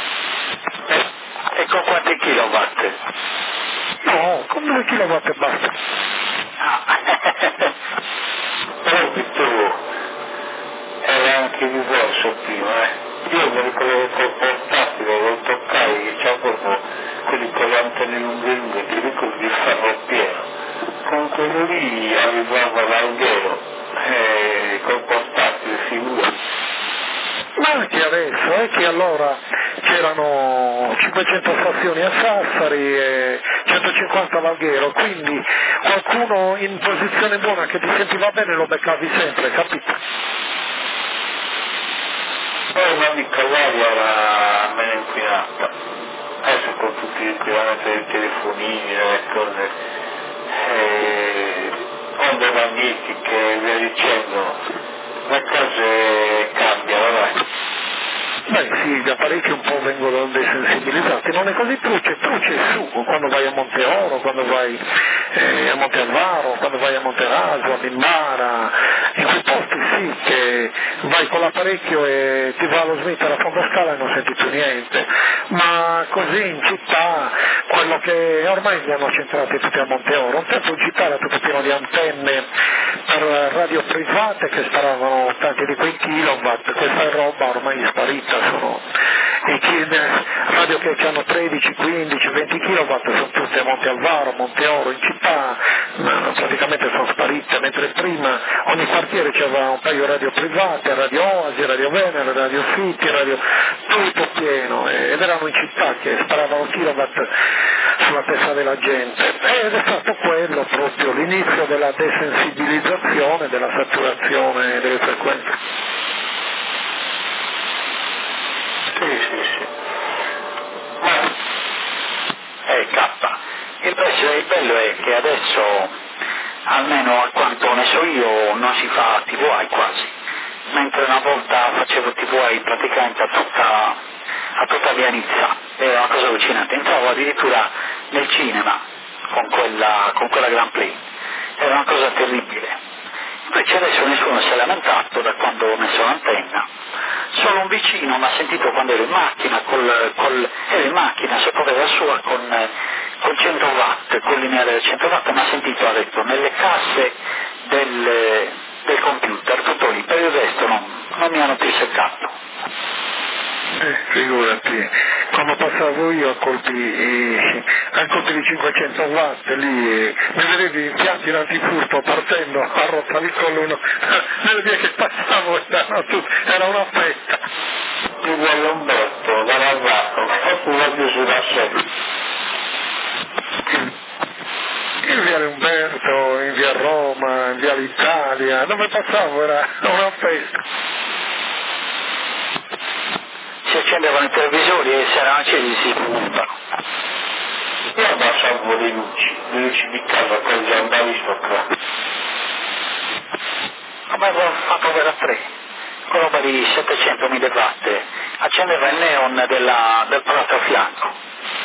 E con quanti kilowatt? No, con 2 kilowatt e basta. Però Vittorio era anche diverso prima, Io mi ricordo che il portatile lo toccai, che c'è proprio quelli con le antenne lunghe, ti ricordi di farlo pieno. Con quello lì arrivava l'alghero, col portatile figura. Ma anche adesso, è che allora c'erano 500 stazioni a Sassari e 150 a Valghero, quindi qualcuno in posizione buona che ti sentiva bene lo beccavi sempre, capito? Poi una mica l'aria era meno inquinata, adesso con tutti gli inquinamenti dei telefonini, le cose, onde magnetiche e via dicendo, le cose cambiano, vai. Beh sì, gli apparecchi un po' vengono desensibilizzati, non è così truce su, quando vai a Monteoro, quando vai a Montealvaro, quando vai a Monteraso, a Mimbara, in quei posti sì che vai con l'apparecchio e ti va allo smettere a fondo scala e non senti più niente, ma così in città, quello che ormai li hanno centrati tutti a Monteoro, un tempo in città era tutto pieno di antenne per radio private che sparavano tanti di quei kilowatt, questa roba ormai è sparita, sono radio che hanno 13, 15, 20 kW sono tutte a Montealvaro, Monteoro, in città praticamente sono sparite, mentre prima ogni quartiere c'era un paio di radio private, Radio Oasi, Radio Venere, Radio City, tutto pieno, ed erano in città che sparavano kilowatt sulla testa della gente, ed è stato quello proprio l'inizio della desensibilizzazione, della saturazione delle frequenze. Sì. Il bello è che adesso, almeno a quanto ne so io, non si fa TVI quasi, mentre una volta facevo TVI praticamente a tutta via Nizza, era una cosa allucinante, entravo addirittura nel cinema con quella Grand Play, era una cosa terribile. Invece adesso nessuno si è lamentato da quando ho messo l'antenna, solo un vicino mi ha sentito quando ero in macchina, ero in macchina sotto casa sua con 100 watt, con lineare da 100 watt, mi ha sentito, ha detto, nelle casse del computer, tutto lì, per il resto non mi hanno più seccato. Figurati, quando passavo io a colpi di 500 watt lì, mi vedevi impianti in antifurto partendo a rotta il collo, nelle vie che passavo era una festa. Uguale Umberto, da Navato, sulla chiusura sempre. in via Umberto, in via Roma, in via l'Italia, dove passavo era una festa. Si accendevano i televisori e se erano accesi si puntano. Io abbassavo le luci di casa, poi già andavi sopra. Avevo fatto per a 3, con roba di 700.000 watt, accendeva il neon del palazzo a fianco.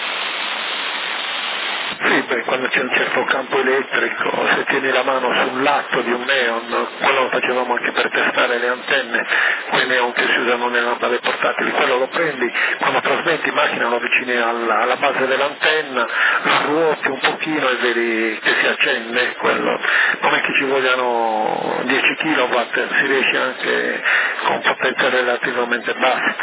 Sì, perché quando c'è un certo campo elettrico, se tieni la mano sul lato di un neon, quello lo facevamo anche per testare le antenne, quei neon che si usano nelle lampade portatili, quello lo prendi, quando trasmetti in macchina lo avvicini alla base dell'antenna, lo ruoti un pochino e vedi che si accende, quello non è che ci vogliano 10 kW, si riesce anche con potenza relativamente bassa.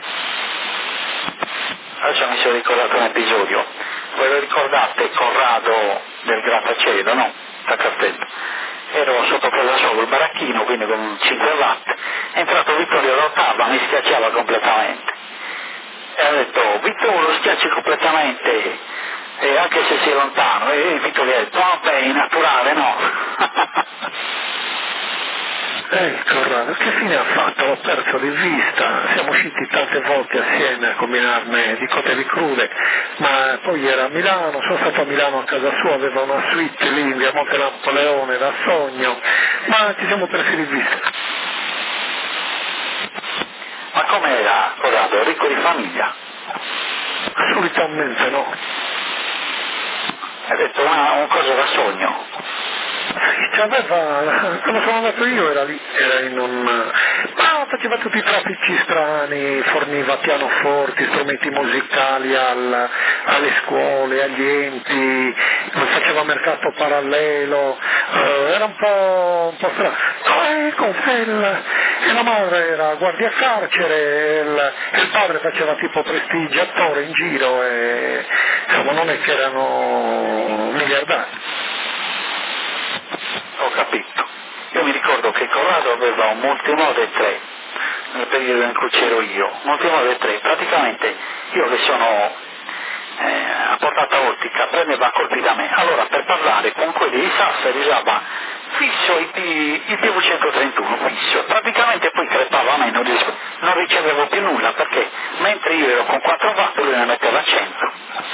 Adesso mi sono ricordato un episodio. Ve lo ricordate Corrado del grattacielo, no? Da Castello. Ero sotto casa sua col baracchino, quindi con 5 watt. È entrato Vittorio Rottava, mi schiacciava completamente. E ha detto, Vittorio lo schiacci completamente, e anche se sei lontano. E Vittorio ha detto, vabbè, è naturale, no? Corrado, che fine ha fatto? L'ho perso di vista, siamo usciti tante volte assieme a combinarne di cotte di crude, ma poi era a Milano, sono stato a Milano a casa sua, aveva una suite lì in via Monte Napoleone da sogno, ma ci siamo persi di vista. Ma com'era Corrado? Ricco di famiglia? Assolutamente no. Ha detto una cosa da sogno. Quando sono andato io era lì, era in faceva tutti i traffici strani, forniva pianoforti, strumenti musicali alle scuole, agli enti, faceva mercato parallelo, era un po' strano. E la madre era guardia carcere, e il padre faceva tipo prestigiatore in giro, e insomma non è che erano miliardari. Ho capito. Io mi ricordo che Corrado aveva un Multimode 3 nel periodo in cui c'ero io. Multimode 3, praticamente io che sono a portata ottica prendeva colpi da me. Allora per parlare con quelli di Sassari usava fisso il PV131, fisso. Praticamente poi crepava a me, non ricevevo più nulla perché mentre io ero con 4 watt lui ne metteva 100.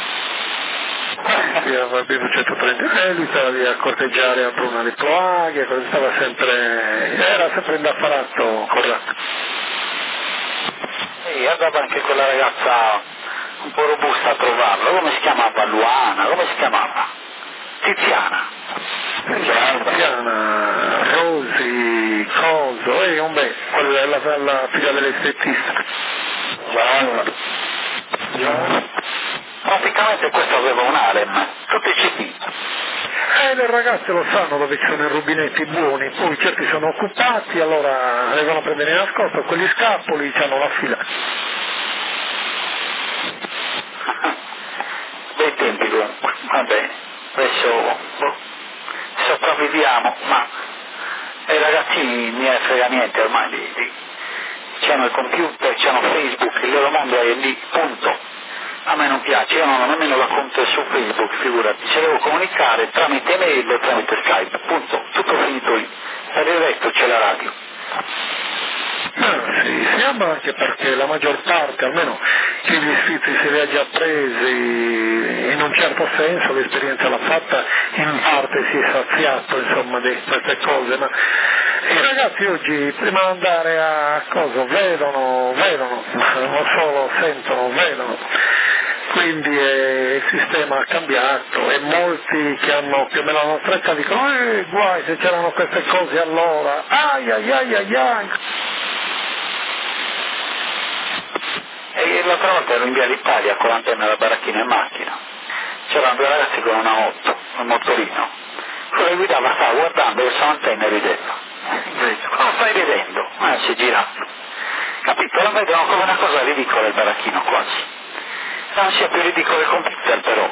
Aveva bevuto 130 lui stava lì a corteggiare a Bruna di Ploaghe, era sempre indaffarato Corrado. E andava anche quella ragazza un po' robusta a trovarlo, come si chiamava? Luana, come si chiamava? Tiziana, Rosi, Coso, quella è la figlia dell'estetista. Praticamente questo aveva un harem, tutti CP. Le ragazze lo sanno dove ci sono i rubinetti buoni, poi certi sono occupati, allora arrivano a prendere in nascosto quegli scappoli, hanno la fila. Dei tempi dunque, vabbè, adesso sopravviviamo, ma ai ragazzini non ne frega niente ormai, c'hanno il computer, c'hanno Facebook, il loro mondo è lì, punto. A me non piace, io non ho nemmeno la conto su Facebook, figurati, se devo comunicare tramite mail o tramite Skype, punto, tutto finito lì. Per il resto c'è la radio. Sì, ma anche perché la maggior parte, almeno chi gli iscritti se li ha già presi, in un certo senso l'esperienza l'ha fatta, in parte si è saziato insomma di queste cose, ma i ragazzi oggi prima di andare a cosa vedono, non solo sentono, vedono. Quindi il sistema ha cambiato e molti che hanno più o meno la nostra età dicono guai se c'erano queste cose allora, ai. E l'altra volta ero in via d'Italia con l'antenna della baracchina in macchina, c'erano due ragazzi con una moto, un motorino, quello che guidava stava guardando verso l'antenna e ridendo. Cosa stai ridendo? Si è girato. Capito? La vedono come una cosa ridicola il baracchino quasi. Non sia più ridicolo il computer però.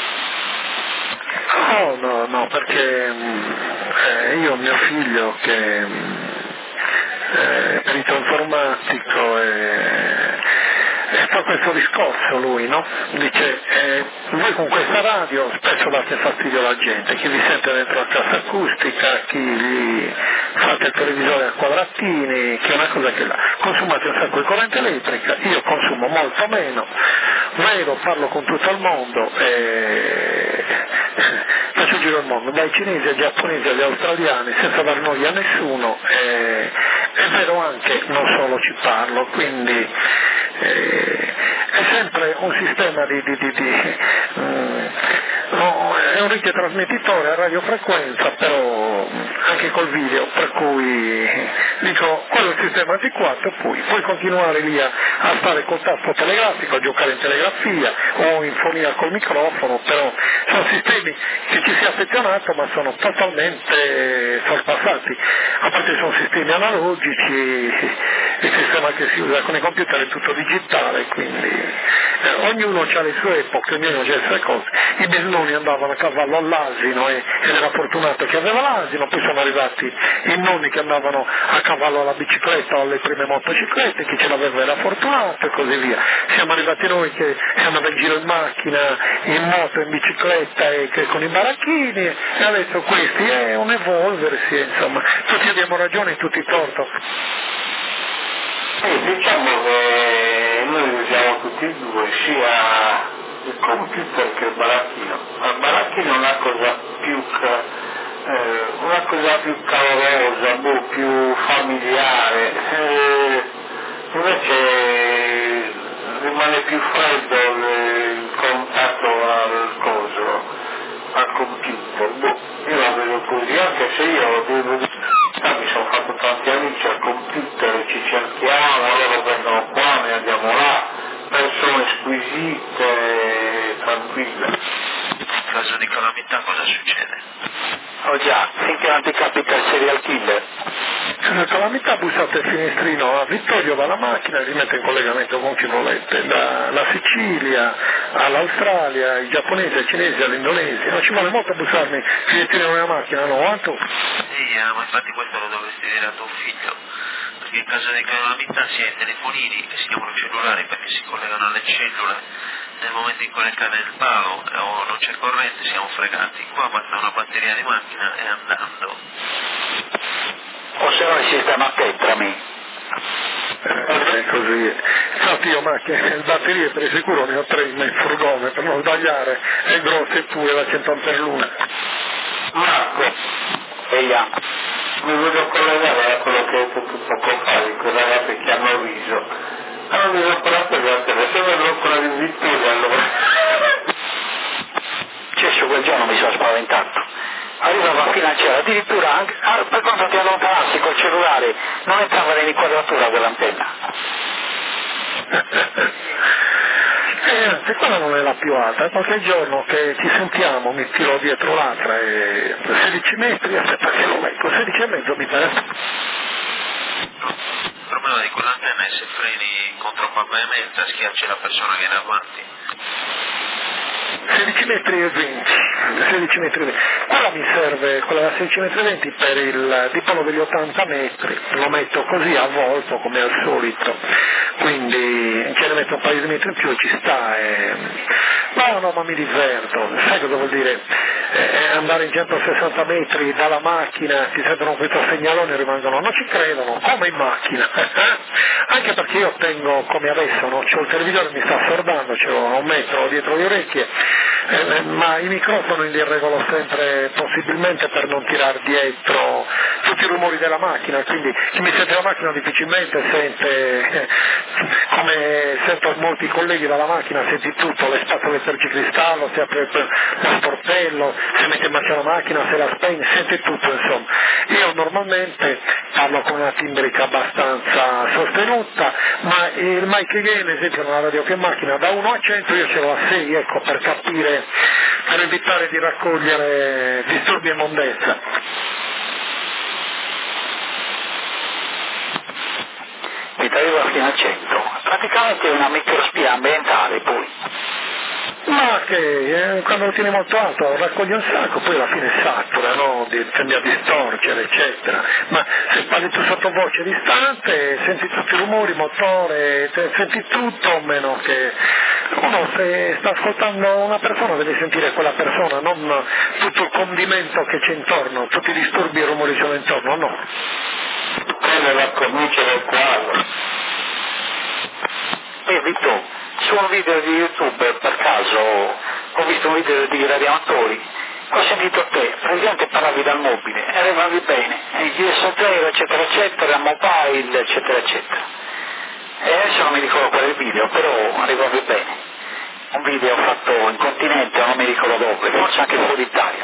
No, perché io ho mio figlio che è perito informatico e sta fa questo discorso lui, no? Dice, voi con questa radio spesso date fastidio alla gente, chi vi sente dentro la cassa acustica, chi gli fate il televisore a quadratini, che è una cosa che consumate un sacco di corrente elettrica, io consumo molto meno, vedo, parlo con tutto il mondo, faccio il giro del mondo, dai cinesi ai giapponesi agli australiani, senza dar noia a nessuno, e vedo anche, non solo ci parlo, quindi è sempre un sistema no, è un radiotrasmettitore a radiofrequenza, però anche col video, per cui dico, quello è il sistema antiquato, poi puoi continuare lì a stare col tasto telegrafico, a giocare in telegrafia o in fonia col microfono, però sono sistemi che ci si è affezionato ma sono totalmente sorpassati, a parte sono sistemi analogici, il sistema che si usa con i computer è tutto digitale, quindi ognuno ha le sue epoche, ognuno ha le sue cose. I bisnoni andavano a cavallo all'asino ed era fortunato che aveva l'asino, poi sono arrivati i nonni che andavano a cavallo alla bicicletta o alle prime motociclette, chi ce l'aveva era fortunato e così via. Siamo arrivati noi che siamo andati in giro in macchina, in moto, in bicicletta e con i baracchini, e adesso questi è un evolversi, insomma, tutti abbiamo ragione e tutti torto. Diciamo che noi usiamo tutti e due, sia il computer che il baracchino. Il baracchino è una cosa più calorosa, più familiare, invece rimane più freddo il contatto al computer. Io la vedo così, anche se io mi sono fatto tanti amici al computer, ci cerchiamo, loro vengono qua, ne andiamo là, persone squisite, tranquille. In caso di calamità cosa succede? Oh già, finché non ti capita il serial killer. La calamità, bussate il finestrino a Vittorio dalla macchina e si mette in collegamento con chi volete, dalla Sicilia all'Australia, ai giapponesi, ai cinesi, all'Indonesia, non ci vuole molto a bussarmi il finestrino nella macchina, no? Anto? Sì, ma infatti questo lo dovresti dire a tuo figlio, perché in caso di calamità si ha i telefonini che si chiamano cellulari perché si collegano alle cellule. Nel momento in cui ne cade il palo o non c'è corrente siamo fregati, qua basta una batteria di macchina e andando. O se no il sistema Tetrami. È così. Infatti io macchine, batterie per sicuro ne ho 3 nel furgone, per non sbagliare, è grossa e pure la 100 ampere l'una. Marco, mi voglio collegare a quello che hai detto tu poco fa, di quei ragazzi che hanno riso. Allora mi sono parlato di adesso vedo ancora di Vittoria, allora. Cesso quel giorno mi sono spaventato. Arrivava fino al cielo, addirittura anche, per quanto ti allontanassi col cellulare non entrava nell'inquadratura quell'antenna. Anzi, quella non è la più alta, qualche giorno che ci sentiamo mi tiro dietro l'altra e 16 metri, aspetta che lo leggo, 16 e mezzo mi pare. Il problema di quell'antenna è se freni con troppa veemenza schiacci la persona che è davanti. 16 metri e 20, 16 metri e 20. Quella mi serve, quella da 16 metri e 20 per il dipolo degli 80 metri, lo metto così a volto come al solito, quindi ce ne metto un paio di metri in più e ci sta. No, ma mi diverto, sai cosa vuol dire? Andare in 160 metri dalla macchina, ti sentono questo segnalone e rimangono, non ci credono, come in macchina, anche perché io tengo come adesso, no? C'ho il televisore, mi sta assordando, ce l'ho a 1 metro dietro le orecchie, ma i microfoni li regolo sempre possibilmente per non tirar dietro tutti i rumori della macchina, quindi chi mi sente la macchina difficilmente sente, come sento molti colleghi dalla macchina, senti tutto, le spazole tergicristallo, si apre lo sportello, si mette in marcia la macchina, se la spegne, sente tutto insomma. Io normalmente parlo con una timbrica abbastanza sostenuta, ma il mic che viene, esempio nella radio che in macchina, da 1 a 100 io ce l'ho a 6, ecco, per capire, per evitare di raccogliere disturbi e mondezza. Mi arriva fino a 100, praticamente è una microspia ambientale poi. Ma che quando lo tieni molto alto raccoglie un sacco, poi alla fine satura, no? Tende a distorcere, eccetera. Ma se parli tu sottovoce distante, senti tutti i rumori, motore, senti tutto, meno che uno se sta ascoltando una persona deve sentire quella persona, non tutto il condimento che c'è intorno, tutti i disturbi e i rumori sono intorno, no. Quella è la cornice del quadro. Vito, su un video di YouTube per caso ho visto un video di radioamatori, ho sentito te, praticamente parlavi dal mobile, arrivavi bene, il GS0 eccetera eccetera, mobile eccetera eccetera. E adesso non mi ricordo qual è il video, però arrivavi bene. Un video fatto in continente, non mi ricordo dove, forse anche fuori Italia.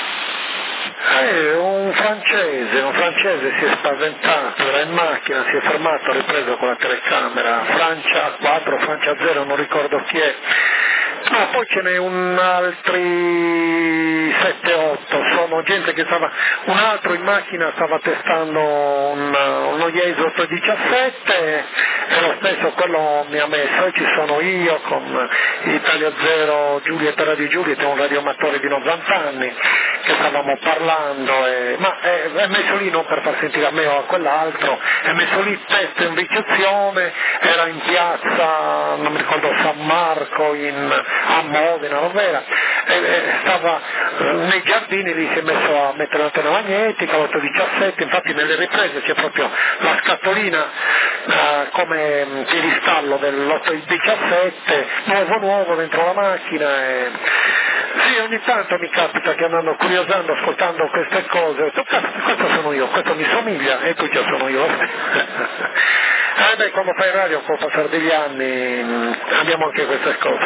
Un francese si è spaventato, era in macchina, si è fermato, ha ripreso con la telecamera, Francia 4, Francia 0, non ricordo chi è. No, poi ce n'è un altri 7-8, sono gente che stava, un altro in macchina stava testando uno Yaesu 817 e lo stesso quello mi ha messo, e ci sono io con Italia 0, Giulietta Radio Giulietta, un radioamatore di 90 anni, che stavamo parlando, ma è messo lì non per far sentire a me o a quell'altro, è messo lì test in ricezione, era in piazza, non mi ricordo, San Marco, a Modena, non era, stava nei giardini, lì si è messo a mettere l'antenna magnetica, l'817, infatti nelle riprese c'è proprio la scatolina come piedistallo dell'817, nuovo dentro la macchina. Sì, ogni tanto mi capita che andando curiosando, ascoltando queste cose, questo sono io, questo mi somiglia, ecco già sono io. Quando fai radio può passare degli anni, abbiamo anche queste cose.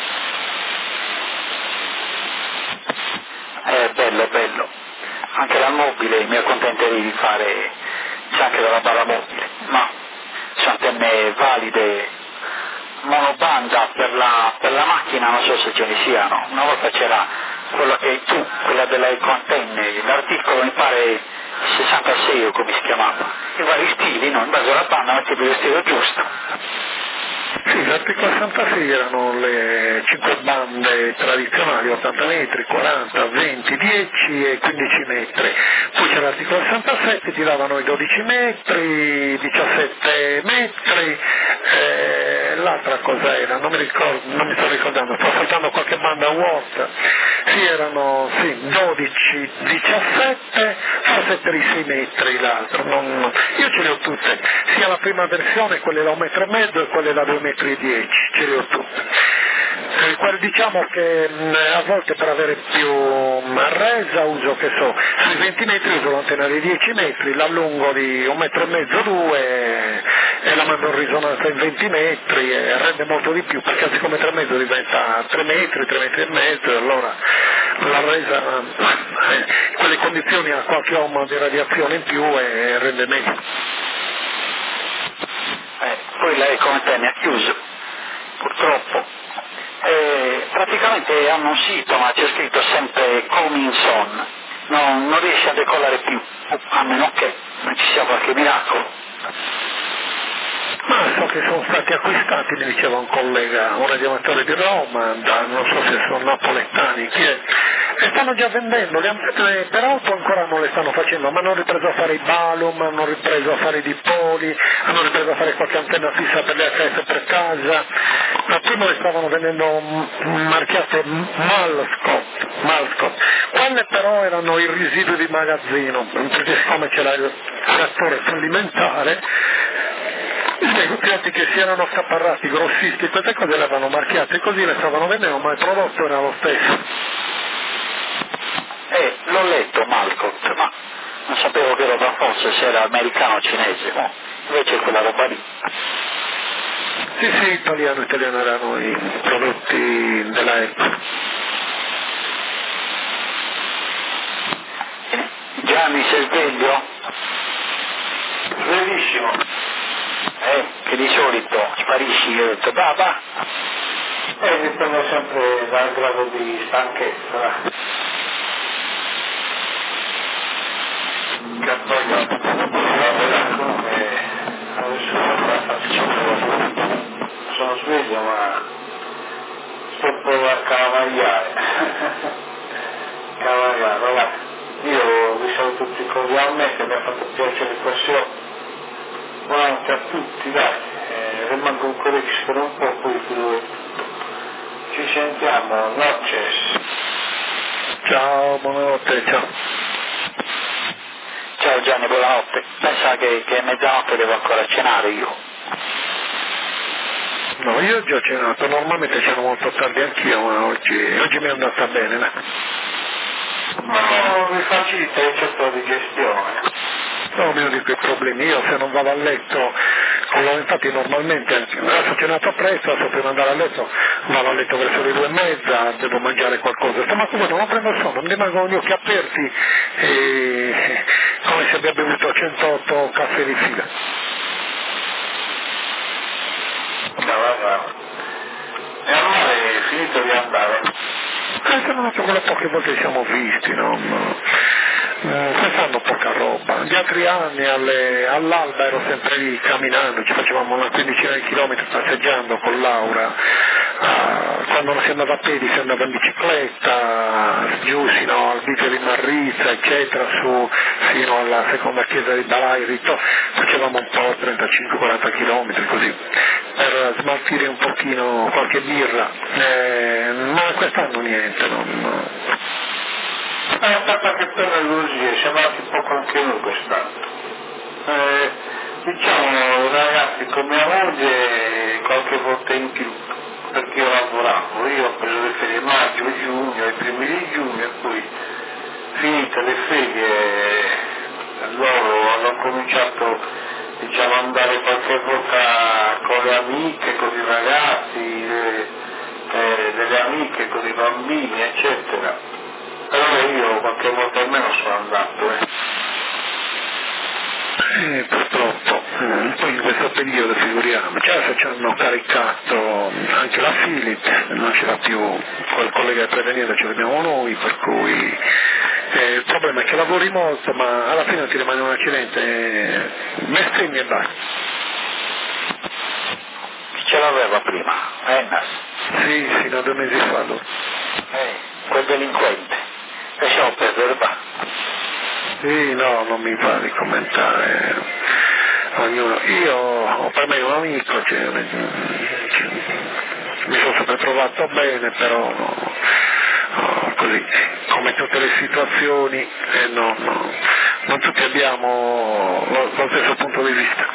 Bello. Anche dal mobile mi accontenterei di fare, c'è anche dalla barra mobile, ma sono antenne valide, monobanda per la macchina, non so se ce ne siano. Una volta c'era quella delle ecoantenne, l'articolo mi pare 66 o come si chiamava, i vari stili, no? In base alla banda mettevi lo stile giusto. Sì, l'articolo 66 erano le 5 bande tradizionali, 80 metri, 40, 20, 10 e 15 metri. Poi c'era l'articolo 67, ti davano i 12 metri, 17 metri, l'altra cosa era, non mi sto ricordando, sto ascoltando qualche banda Watt, sì erano 12, 17, forse per i 6 metri l'altro, io ce le ho tutte, sia la prima versione, quelle da 1,5 metri e quelle da 2,10 metri, ce le ho tutte. Diciamo che a volte per avere più resa uso, che so, sui 20 metri uso l'antenna di 10 metri, l'allungo di 1,5 metri, 2 e la mando in risonanza in 20 metri e rende molto di più, perché anziché 1,5 metri diventa 3 metri, 3 metri e mezzo, e allora la resa, quelle condizioni ha qualche ohm di radiazione in più e rende meglio. Poi lei come te ne ha chiuso, purtroppo. Praticamente hanno un sito ma c'è scritto sempre coming soon, non riesce a decollare più, a meno che non ci sia qualche miracolo. Ma so che sono stati acquistati, mi diceva un collega, un radioamatore di Roma, non so se sono napoletani, chi è, e stanno già vendendo, per auto ancora non le stanno facendo, ma hanno ripreso a fare i balum, hanno ripreso a fare i dipoli, hanno ripreso a fare qualche antenna fissa per le HS per casa, ma prima le stavano vendendo marchiate Malscott, quelle però erano i residui di magazzino, perché siccome c'era il trattore fallimentare, i negozianti che si erano accaparrati, grossisti, queste cose le avevano marchiate così, le stavano vendendo, ma il prodotto era lo stesso. L'ho letto Malcott, ma non sapevo che roba fosse, se era americano o cinese, no? Invece quella roba lì. Sì, italiano erano i prodotti della epoca. Gianni, sei sveglio? Sveglissimo. Che di solito sparisci, io ho detto va. Dipende sempre dal grado di stanchezza. Che poi adesso sono sveglio, ma sto per cavagliare. Cavagliare, ragazzi. Io vi saluto tutti cordialmente, mi ha fatto piacere questo. Buonanotte a tutti, dai. Rimango ancora che spero un po', poi ci sentiamo, noches. Ciao, buonanotte, ciao. Ciao Gianni, buonanotte. Pensa che è mezzanotte, devo ancora cenare io. No, io ho già cenato, normalmente ceno molto tardi anch'io, ma oggi mi è andata bene, no? No, mi facilita il centro di digestione. No, meno di quei problemi, io se non vado a letto, infatti normalmente, adesso ho cenato presto, adesso prima di andare a letto, vado a letto verso le 2:30, devo mangiare qualcosa, stamattina non prendo il sonno, mi rimangono gli occhi aperti, come se abbia bevuto 108 caffè di fila. E allora è finito di andare? Sono andato quelle poche volte che siamo visti, quest'anno poca roba. Gli altri anni all'alba ero sempre lì camminando, ci facevamo una quindicina di chilometri passeggiando con Laura, quando non si andava a piedi si andava in bicicletta, giù sino al Vico di Marrizza, eccetera, su fino alla seconda chiesa di Balairito, facevamo un po' 35-40 chilometri così, per smaltire un pochino qualche birra, ma quest'anno niente, È stata che per illusie, siamo andati poco anche noi quest'anno. Diciamo ragazzi, con mia moglie qualche volta in più, perché io lavoravo, io ho preso le ferie maggio, giugno, i primi di giugno e poi finite le ferie loro hanno cominciato diciamo ad andare qualche volta con le amiche, con i ragazzi, delle amiche, con i bambini, eccetera. Allora io qualche volta almeno sono andato. Purtroppo, poi in questo periodo figuriamoci, adesso ci hanno caricato anche la Philips, non c'era più quel collega di prevenienza, ce l'abbiamo noi, per cui il problema è che lavori molto, ma alla fine ti rimane un accidente, bestemmi e basta. Ce l'aveva prima, Ennas. Sì, da 2 mesi fa. Quel delinquente. Lasciamo perdere, va. Sì, no, non mi va di commentare. Ognuno. Io, per me è un amico, mi sono sempre trovato bene, però così, come tutte le situazioni, non tutti abbiamo lo stesso punto di vista.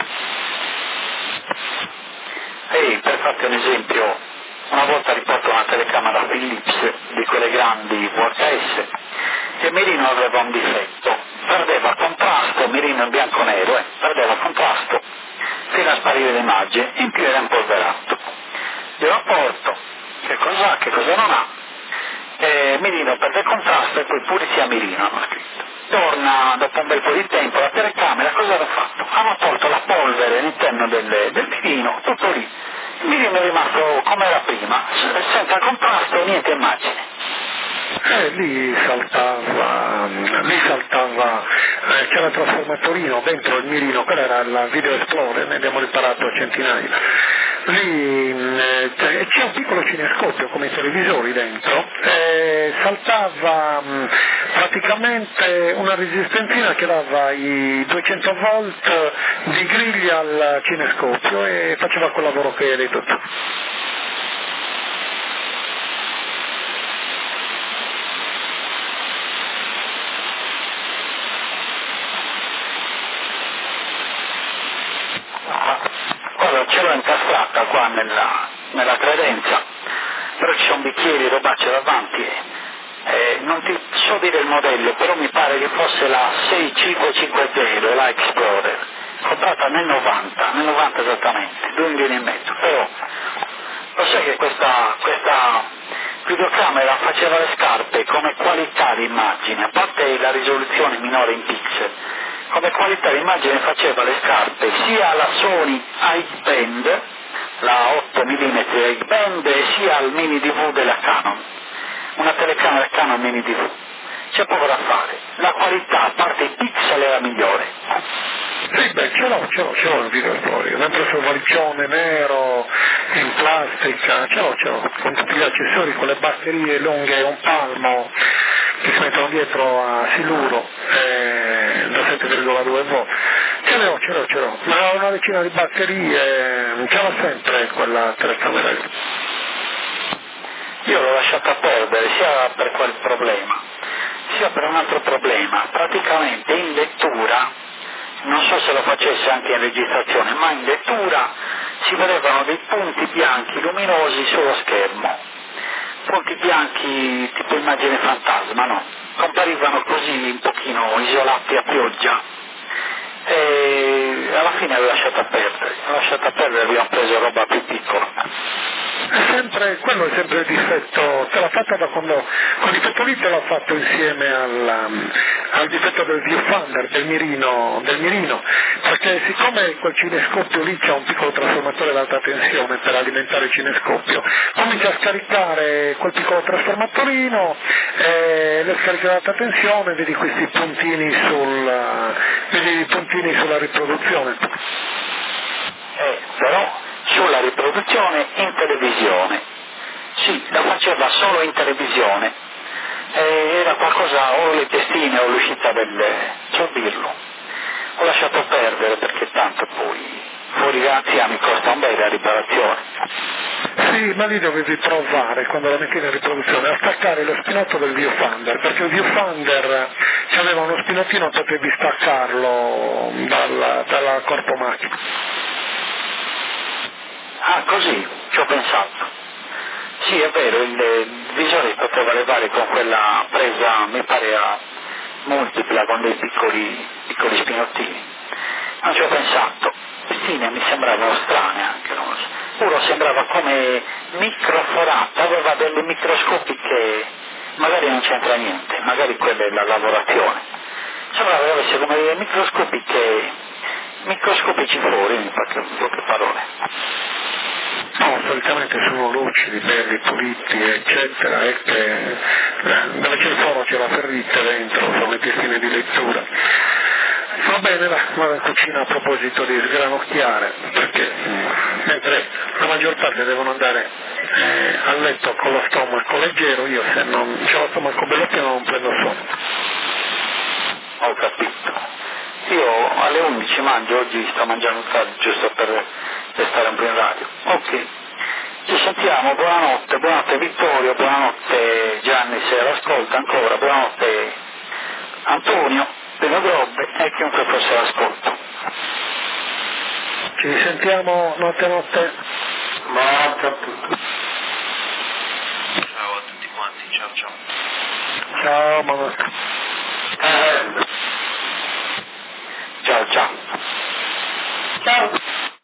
Per farti un esempio, una volta riporto una telecamera Philips di quelle grandi VHS e Mirino aveva un difetto, perdeva contrasto, Mirino in bianco-nero, perdeva contrasto fino a sparire l'immagine, in più era impolverato. Glielo porto, che cosa non ha, Mirino perde contrasto e poi pulizia Mirino hanno scritto. Torna dopo un bel po' di tempo la telecamera, cosa hanno fatto? Hanno tolto la polvere all'interno del mirino, tutto lì. Il mirino è rimasto come era prima, senza contrasto, niente immagine. Lì saltava, c'era il trasformatorino dentro il mirino, quello era il Video Explorer, ne abbiamo riparato centinaia. Lì c'è un piccolo cinescopio come i televisori dentro, saltava praticamente una resistenzina che dava i 200 volt di griglia al cinescopio e faceva quel lavoro che hai detto tu. Ce l'ho incastrata qua nella credenza, però ci sono bicchieri, robacce davanti, non ti so dire il modello, però mi pare che fosse la 6550, la Explorer, comprata nel 90 esattamente, 2 milioni e mezzo, però lo sai che questa videocamera faceva le scarpe come qualità di immagine, a parte la risoluzione minore in pixel, come qualità di immagine faceva le scarpe sia alla Sony Band, la 8 mm Band, sia al mini DV della Canon, una telecamera Canon mini DV. C'è poco da fare, la qualità a parte i pixel era migliore. Sì, beh, ce l'ho il video storico, dentro sul valigione nero, in plastica, ce l'ho, con tutti gli accessori, con le batterie lunghe, un palmo, che si mettono dietro a siluro, da 7,2 volt. Ce l'ho, ma una decina di batterie, ce l'ho sempre quella telecamera lì. Io l'ho lasciata perdere sia per quel problema, sia per un altro problema. Praticamente in lettura, non so se lo facesse anche in registrazione, ma in lettura si vedevano dei punti bianchi luminosi sullo schermo, punti bianchi tipo immagine fantasma, no? Comparivano così un pochino isolati a pioggia e alla fine l'ho lasciata perdere, abbiamo preso roba più piccola. Quello è sempre il difetto, te l'ha fatta da quel difetto lì te l'ha fatto insieme al difetto del viewfinder, del mirino, perché siccome quel cinescopio lì c'ha un piccolo trasformatore ad alta tensione per alimentare il cinescopio, comincia a scaricare quel piccolo trasformatorino, le scarica ad alta tensione, vedi questi puntini sulla riproduzione. Però sulla riproduzione in televisione, sì, la faceva solo in televisione, era qualcosa, o le testine o l'uscita so dirlo, ho lasciato perdere perché tanto poi fuori grazia mi costa un bel la riparazione. Sì, ma lì dovevi provare, quando la metti in riproduzione, a staccare lo spinotto del viewfinder, perché il viewfinder aveva uno spinottino, potevi staccarlo dalla corpo macchina. Ah, così, ci ho pensato. Sì, è vero, il visore poteva levare con quella presa, mi pare a multipla, con dei piccoli spinottini. Non ci ho pensato. Cristina mi sembrava strana anche, non lo so. Pure sembrava come microforata, aveva delle microscopiche, magari non c'entra niente, magari quella è la lavorazione. Sembrava che avesse come delle microscopici fori, in poche parole. No, solitamente sono lucidi, belli, puliti, eccetera, e che dove c'è il foro c'è la ferrita dentro, sono le testine di lettura. Va bene, vado in cucina a proposito di sgranocchiare, perché mentre la maggior parte devono andare a letto con lo stomaco leggero, io se non c'ho lo stomaco bello pieno non prendo sonno. Ho capito. Io alle 11 mangio, oggi sto mangiando tardi giusto per stare un po' in radio. Ok, ci sentiamo, buonanotte Vittorio, buonanotte Gianni se l'ascolta ancora, buonanotte Antonio, Pino Grobbe e chiunque fosse l'ascolto. Ci sentiamo notte. Notte a tutti. Ciao a tutti quanti, ciao. Ciao, buonanotte. Ciao.